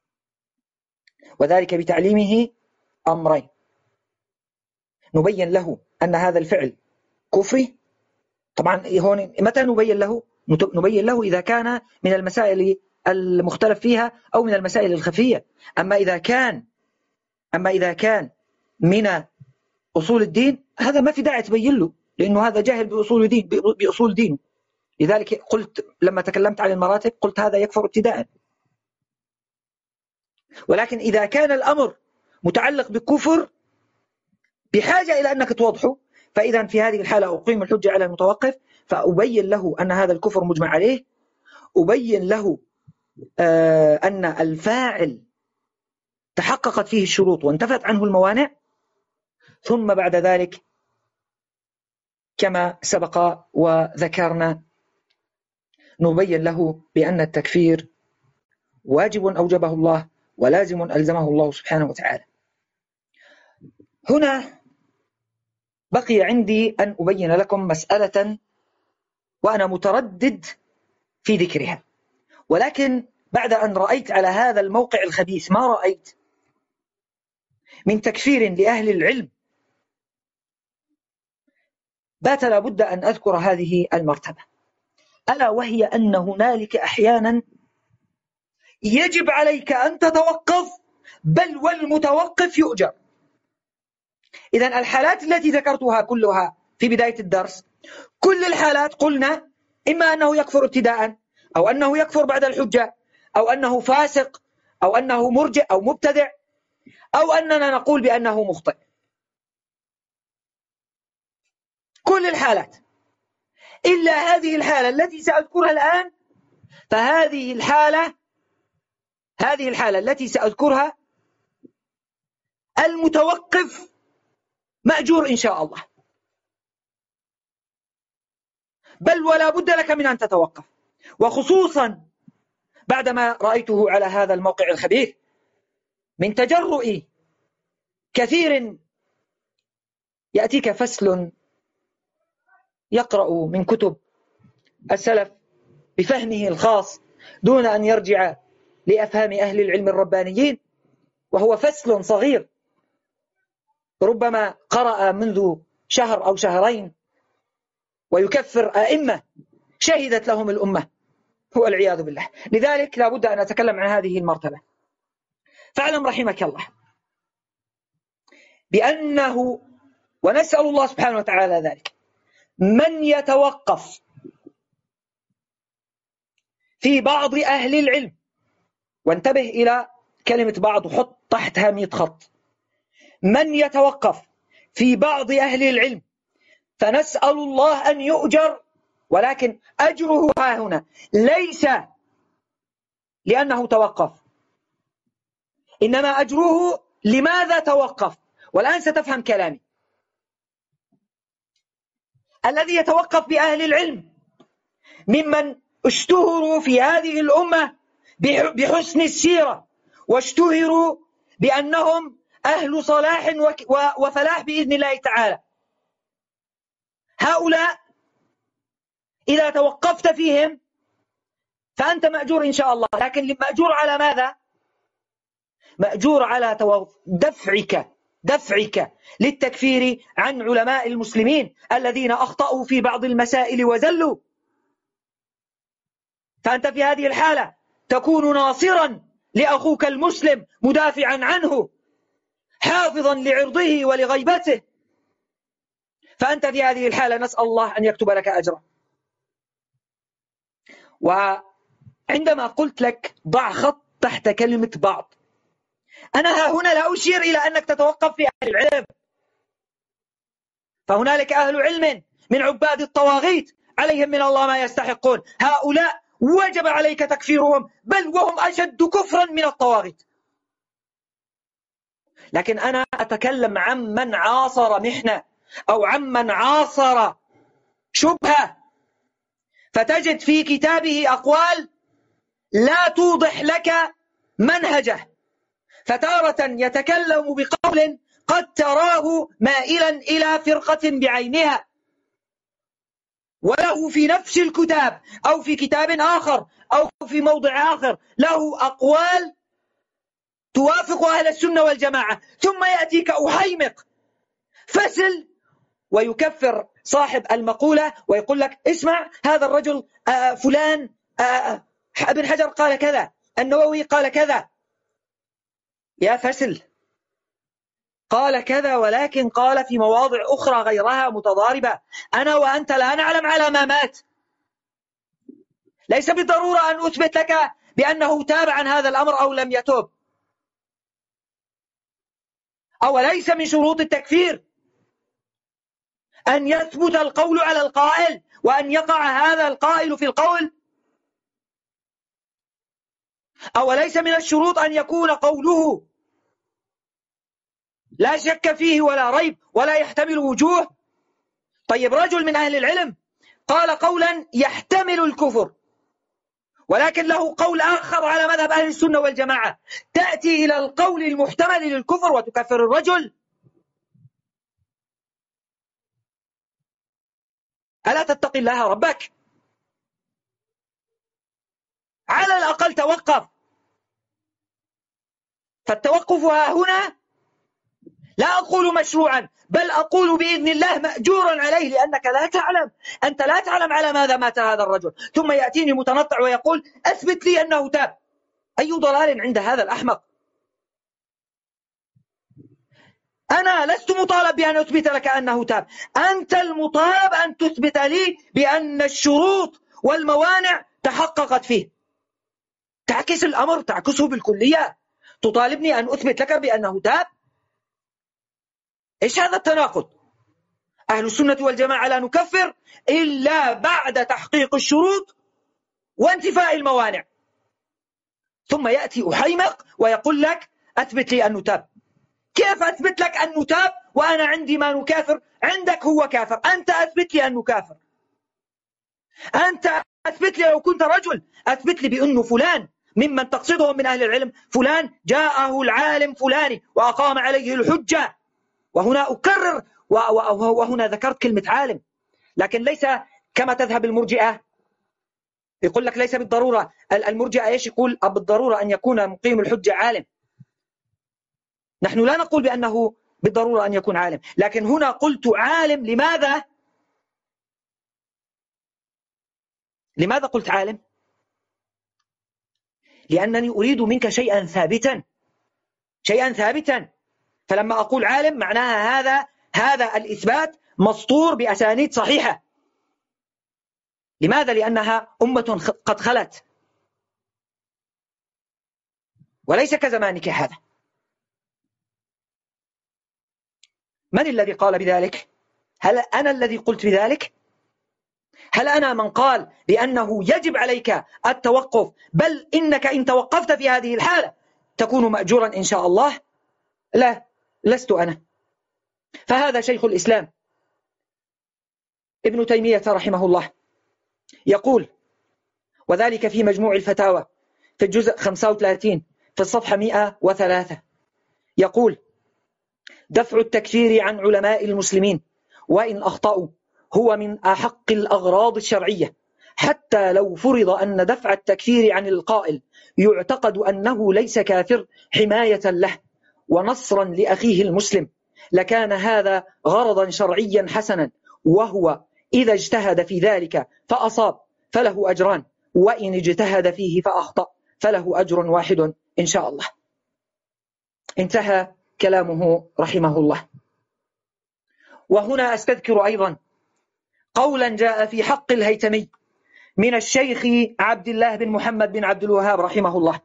وذلك بتعليمه أمرين: نبين له أن هذا الفعل كفري. طبعا هون متى نبين له؟ نبين له إذا كان من المسائل المختلف فيها أو من المسائل الخفية. أما إذا كان أما إذا كان من أصول الدين هذا ما في داعي تبين له، لأنه هذا جاهل بأصول دين بأصول دينه. لذلك قلت لما تكلمت عن المراتب قلت هذا يكفر ابتداء. ولكن إذا كان الأمر متعلق بكفر بحاجة إلى أنك توضحه. فإذا في هذه الحالة أقيم الحجة على المتوقف، فأبين له أن هذا الكفر مجمع عليه، أبين له آه أن الفاعل تحققت فيه الشروط وانتفت عنه الموانع، ثم بعد ذلك كما سبق وذكرنا نبين له بأن التكفير واجب أوجبه الله ولازم ألزمه الله سبحانه وتعالى. هنا بقي عندي أن أبين لكم مسألة وأنا متردد في ذكرها، ولكن بعد أن رأيت على هذا الموقع الخبيث ما رأيت من تكفير لأهل العلم، بات لابد أن أذكر هذه المرتبة، ألا وهي أن هنالك أحيانا يجب عليك أن تتوقف، بل والمتوقف يؤجر. إذن الحالات التي ذكرتها كلها في بداية الدرس، كل الحالات قلنا إما أنه يكفر ابتداء، أو أنه يكفر بعد الحجة، أو أنه فاسق، أو أنه مرجئ أو مبتدع، أو أننا نقول بأنه مخطئ. كل الحالات إلا هذه الحالة التي سأذكرها الآن، فهذه الحالة هذه الحالة التي سأذكرها المتوقف مأجور إن شاء الله، بل ولا بد لك من أن تتوقف، وخصوصا بعدما رأيته على هذا الموقع الخبيث من تجرؤ كثير يأتيك فصل يقرأ من كتب السلف بفهمه الخاص دون أن يرجع لأفهام أهل العلم الربانيين، وهو فصل صغير ربما قرأ منذ شهر أو شهرين، ويكفر أئمة شهدت لهم الأمة والعياذ بالله. لذلك لا بد أن أتكلم عن هذه المرتبة. فاعلم رحمك الله بأنه، ونسأل الله سبحانه وتعالى ذلك، من يتوقف في بعض أهل العلم، وانتبه إلى كلمة بعض وحط تحتها مئة خط، من يتوقف في بعض أهل العلم فنسأل الله أن يؤجر، ولكن أجره ها هنا ليس لأنه توقف، إنما أجره لماذا توقف. والآن ستفهم كلامي. الذي يتوقف بأهل العلم ممن اشتهروا في هذه الأمة بحسن السيرة، واشتهروا بأنهم أهل صلاح وفلاح بإذن الله تعالى، هؤلاء إذا توقفت فيهم فأنت مأجور إن شاء الله، لكن مأجور على ماذا؟ مأجور على دفعك دفعك للتكفير عن علماء المسلمين الذين أخطأوا في بعض المسائل وزلوا. فأنت في هذه الحالة تكون ناصرا لأخوك المسلم، مدافعا عنه، حافظا لعرضه ولغيبته. فأنت في هذه الحالة نسأل الله أن يكتب لك أجرا. وعندما قلت لك ضع خط تحت كلمة بعض، أنا ها هنا لا أشير إلى أنك تتوقف في أهل العلم، فهنالك أهل علم من عباد الطواغيت عليهم من الله ما يستحقون، هؤلاء وجب عليك تكفيرهم، بل وهم أشد كفرا من الطواغيت. لكن أنا أتكلم عن من عاصر محنة أو عن من عاصر شبهة، فتجد في كتابه أقوال لا توضح لك منهجه، فتارة يتكلم بقول قد تراه مائلا إلى فرقة بعينها، وله في نفس الكتاب أو في كتاب آخر أو في موضع آخر له أقوال توافق أهل السنة والجماعة، ثم يأتيك أحيمق فسل ويكفر صاحب المقولة ويقول لك اسمع هذا الرجل آه فلان آه ابن حجر قال كذا، النووي قال كذا. يا فسل، قال كذا ولكن قال في مواضع أخرى غيرها متضاربة، أنا وأنت لا نعلم على ما مات. ليس بالضرورة أن أثبت لك بأنه تاب عن هذا الأمر أو لم يتوب، أو ليس من شروط التكفير أن يثبت القول على القائل وأن يقع هذا القائل في القول؟ أوليس من الشروط أن يكون قوله لا شك فيه ولا ريب ولا يحتمل وجوه؟ طيب رجل من أهل العلم قال قولا يحتمل الكفر ولكن له قول آخر على مذهب أهل السنة والجماعة، تأتي إلى القول المحتمل للكفر وتكفر الرجل؟ ألا تتقي الله ربك؟ على الأقل توقف. فالتوقف ها هنا لا أقول مشروعا، بل أقول بإذن الله مأجورا عليه، لأنك لا تعلم، أنت لا تعلم على ماذا مات هذا الرجل، ثم يأتيني متنطع ويقول أثبت لي أنه تاب. أي ضلال عند هذا الأحمق؟ أنا لست مطالب بأن أثبت لك أنه تاب، أنت المطالب أن تثبت لي بأن الشروط والموانع تحققت فيه. تعكس الأمر، تعكسه بالكلية، تطالبني أن أثبت لك بأنه تاب. إيش هذا التناقض؟ أهل السنة والجماعة لا نكفر إلا بعد تحقيق الشروط وانتفاء الموانع، ثم يأتي أحيمق ويقول لك أثبت لي أنه تاب. كيف أثبت لك أنه تاب وأنا عندي ما نكافر؟ عندك هو كافر، أنت أثبت لي أنه كافر. أنت أثبت لي، لو كنت رجل أثبت لي بأنه فلان ممن تقصدهم من أهل العلم، فلان جاءه العالم فلاني وأقام عليه الحجة. وهنا أكرر وهنا ذكرت كلمة عالم، لكن ليس كما تذهب المرجئة، يقول لك ليس بالضرورة. المرجئة ايش يقول؟ بالضرورة أن يكون مقيم الحجة عالم. نحن لا نقول بأنه بالضرورة أن يكون عالم، لكن هنا قلت عالم. لماذا؟ لماذا قلت عالم؟ لأنني أريد منك شيئا ثابتا، شيئا ثابتا. فلما أقول عالم معناها هذا هذا الإثبات مسطور بأسانيد صحيحة. لماذا؟ لأنها أمة قد خلت وليس كزمانك هذا. من الذي قال بذلك؟ هل أنا الذي قلت بذلك؟ هل أنا من قال بأنه يجب عليك التوقف، بل إنك إن توقفت في هذه الحالة تكون مأجورا إن شاء الله؟ لا، لست أنا. فهذا شيخ الإسلام ابن تيمية رحمه الله يقول، وذلك في مجموع الفتاوى في الجزء خمسة وثلاثين في الصفحة مئة وثلاثة، يقول: دفع التكفير عن علماء المسلمين وإن أخطأوا هو من أحق الأغراض الشرعية، حتى لو فرض أن دفع التكفير عن القائل يعتقد أنه ليس كافر حماية له ونصرا لأخيه المسلم، لكان هذا غرضا شرعيا حسنا، وهو إذا اجتهد في ذلك فأصاب فله أجران، وإن اجتهد فيه فأخطأ فله أجر واحد إن شاء الله. انتهى كلامه رحمه الله. وهنا أستذكر أيضا قولا جاء في حق الهيتمي من الشيخ عبد الله بن محمد بن عبد الوهاب رحمه الله،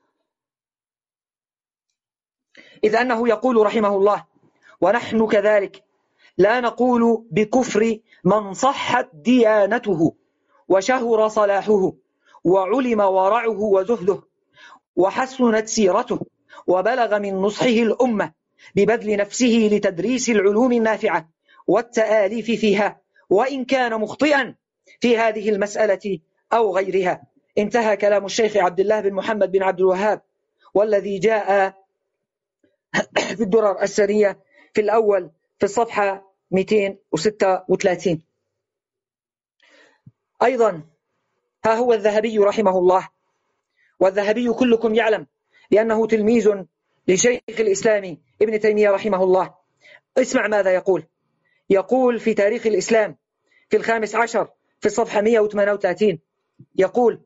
إذ أنه يقول رحمه الله: ونحن كذلك لا نقول بكفر من صحت ديانته وشهر صلاحه وعلم ورعه وزهده وحسنت سيرته وبلغ من نصحه الأمة ببذل نفسه لتدريس العلوم النافعة والتآليف فيها، وإن كان مخطئا في هذه المسألة أو غيرها. انتهى كلام الشيخ عبد الله بن محمد بن عبد الوهاب، والذي جاء في الدرر السرية في الأول في الصفحة مئتين وستة وثلاثين. أيضا ها هو الذهبي رحمه الله، والذهبي كلكم يعلم لأنه تلميذ لشيخ الإسلام ابن تيمية رحمه الله. اسمع ماذا يقول. يقول في تاريخ الإسلام في الخامس عشر في الصفحة مئة وثمانية وثلاثين، يقول: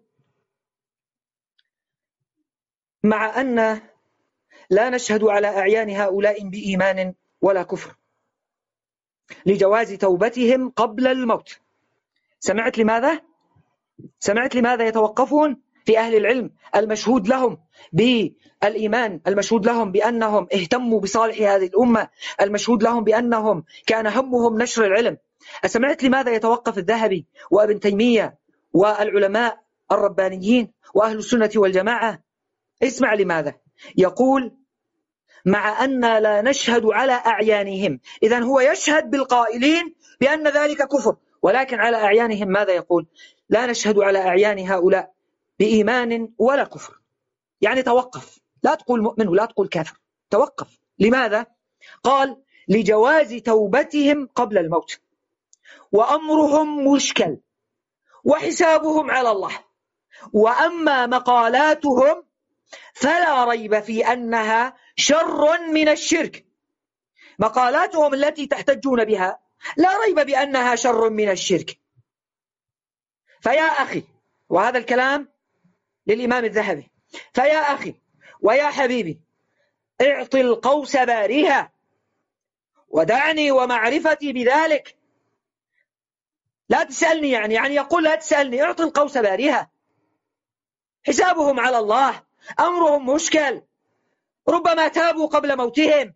مع أن لا نشهد على أعيان هؤلاء بإيمان ولا كفر لجواز توبتهم قبل الموت. سمعت لماذا؟ سمعت لماذا يتوقفون في أهل العلم المشهود لهم بالإيمان، المشهود لهم بأنهم اهتموا بصالح هذه الأمة، المشهود لهم بأنهم كان همهم نشر العلم، أسمعت لماذا يتوقف الذهبي وابن تيمية والعلماء الربانيين وأهل السنة والجماعة؟ اسمع لماذا. يقول مع أن لا نشهد على أعيانهم، إذن هو يشهد بالقائلين بأن ذلك كفر، ولكن على أعيانهم ماذا يقول؟ لا نشهد على أعيان هؤلاء بإيمان ولا كفر. يعني توقف، لا تقول مؤمن ولا تقول كافر، توقف. لماذا؟ قال لجواز توبتهم قبل الموت، وأمرهم مشكل، وحسابهم على الله، وأما مقالاتهم فلا ريب في أنها شر من الشرك. مقالاتهم التي تحتجون بها لا ريب بأنها شر من الشرك. فيا أخي، وهذا الكلام للإمام الذهبي، فيا أخي ويا حبيبي، اعطي القوس باريها ودعني ومعرفتي بذلك. لا تسألني، يعني يعني يقول لا تسألني، اعطي القوس باريها، حسابهم على الله، أمرهم مشكل، ربما تابوا قبل موتهم.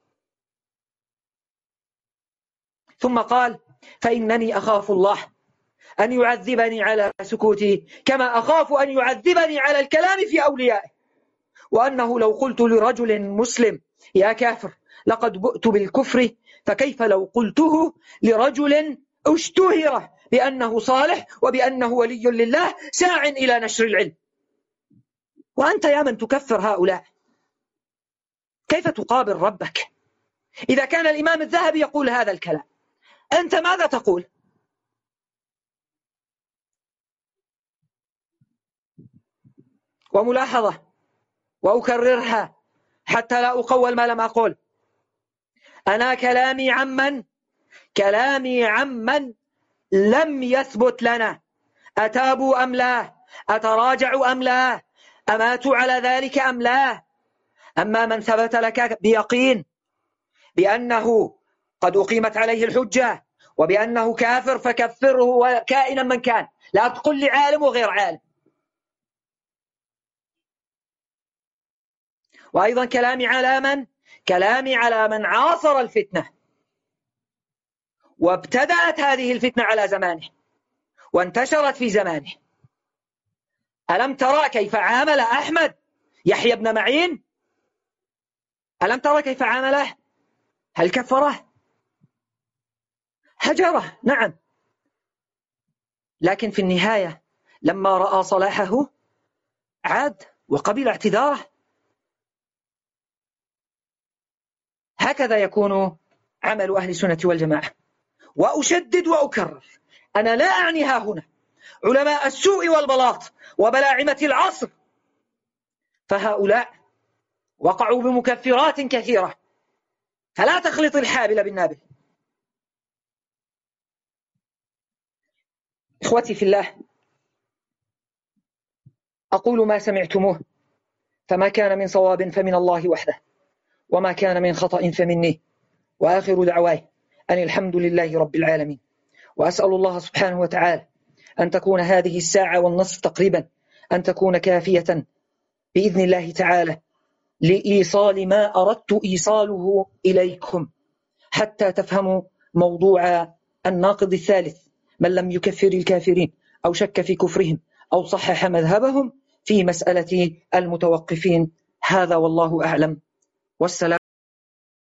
ثم قال فإنني أخاف الله أن يعذبني على سكوتي كما أخاف أن يعذبني على الكلام في أوليائه، وأنه لو قلت لرجل مسلم يا كافر لقد بؤت بالكفر، فكيف لو قلته لرجل اشتهر بأنه صالح وبأنه ولي لله ساع إلى نشر العلم. وأنت يا من تكفر هؤلاء كيف تقابل ربك؟ إذا كان الإمام الذهبي يقول هذا الكلام، أنت ماذا تقول؟ وملاحظة وأكررها حتى لا أقول ما لم أقول، أنا كلامي عمن كلامي عمن لم يثبت لنا أتابوا أم لا، أتراجعوا أم لا، أماتوا على ذلك أم لا. أما من ثبت لك بيقين بأنه قد أقيمت عليه الحجة وبأنه كافر فكفره كائنا من كان، لا تقل لي عالم وغير عالم. وأيضا كلامي على من؟ كلامي على من عاصر الفتنة وابتدأت هذه الفتنة على زمانه وانتشرت في زمانه. ألم ترى كيف عامل أحمد يحيى بن معين؟ ألم ترى كيف عامله؟ هل كفره؟ هجره، نعم، لكن في النهاية لما رأى صلاحه عاد وقبل اعتذاره. هكذا يكون عمل أهل السنة والجماعة. وأشدد وأكرر، أنا لا أعني ها هنا علماء السوء والبلاط وبلاعمة العصر، فهؤلاء وقعوا بمكفرات كثيرة، فلا تخلط الحابل بالنابل. إخوتي في الله، أقول ما سمعتموه، فما كان من صواب فمن الله وحده، وما كان من خطأ فمني، وآخر دعواي أن الحمد لله رب العالمين. وأسأل الله سبحانه وتعالى أن تكون هذه الساعة والنصف تقريبا أن تكون كافية بإذن الله تعالى لإيصال ما أردت إيصاله إليكم، حتى تفهموا موضوع الناقض الثالث، من لم يكفر الكافرين أو شك في كفرهم أو صحح مذهبهم في مسألة المتوقفين. هذا والله أعلم، والسلام.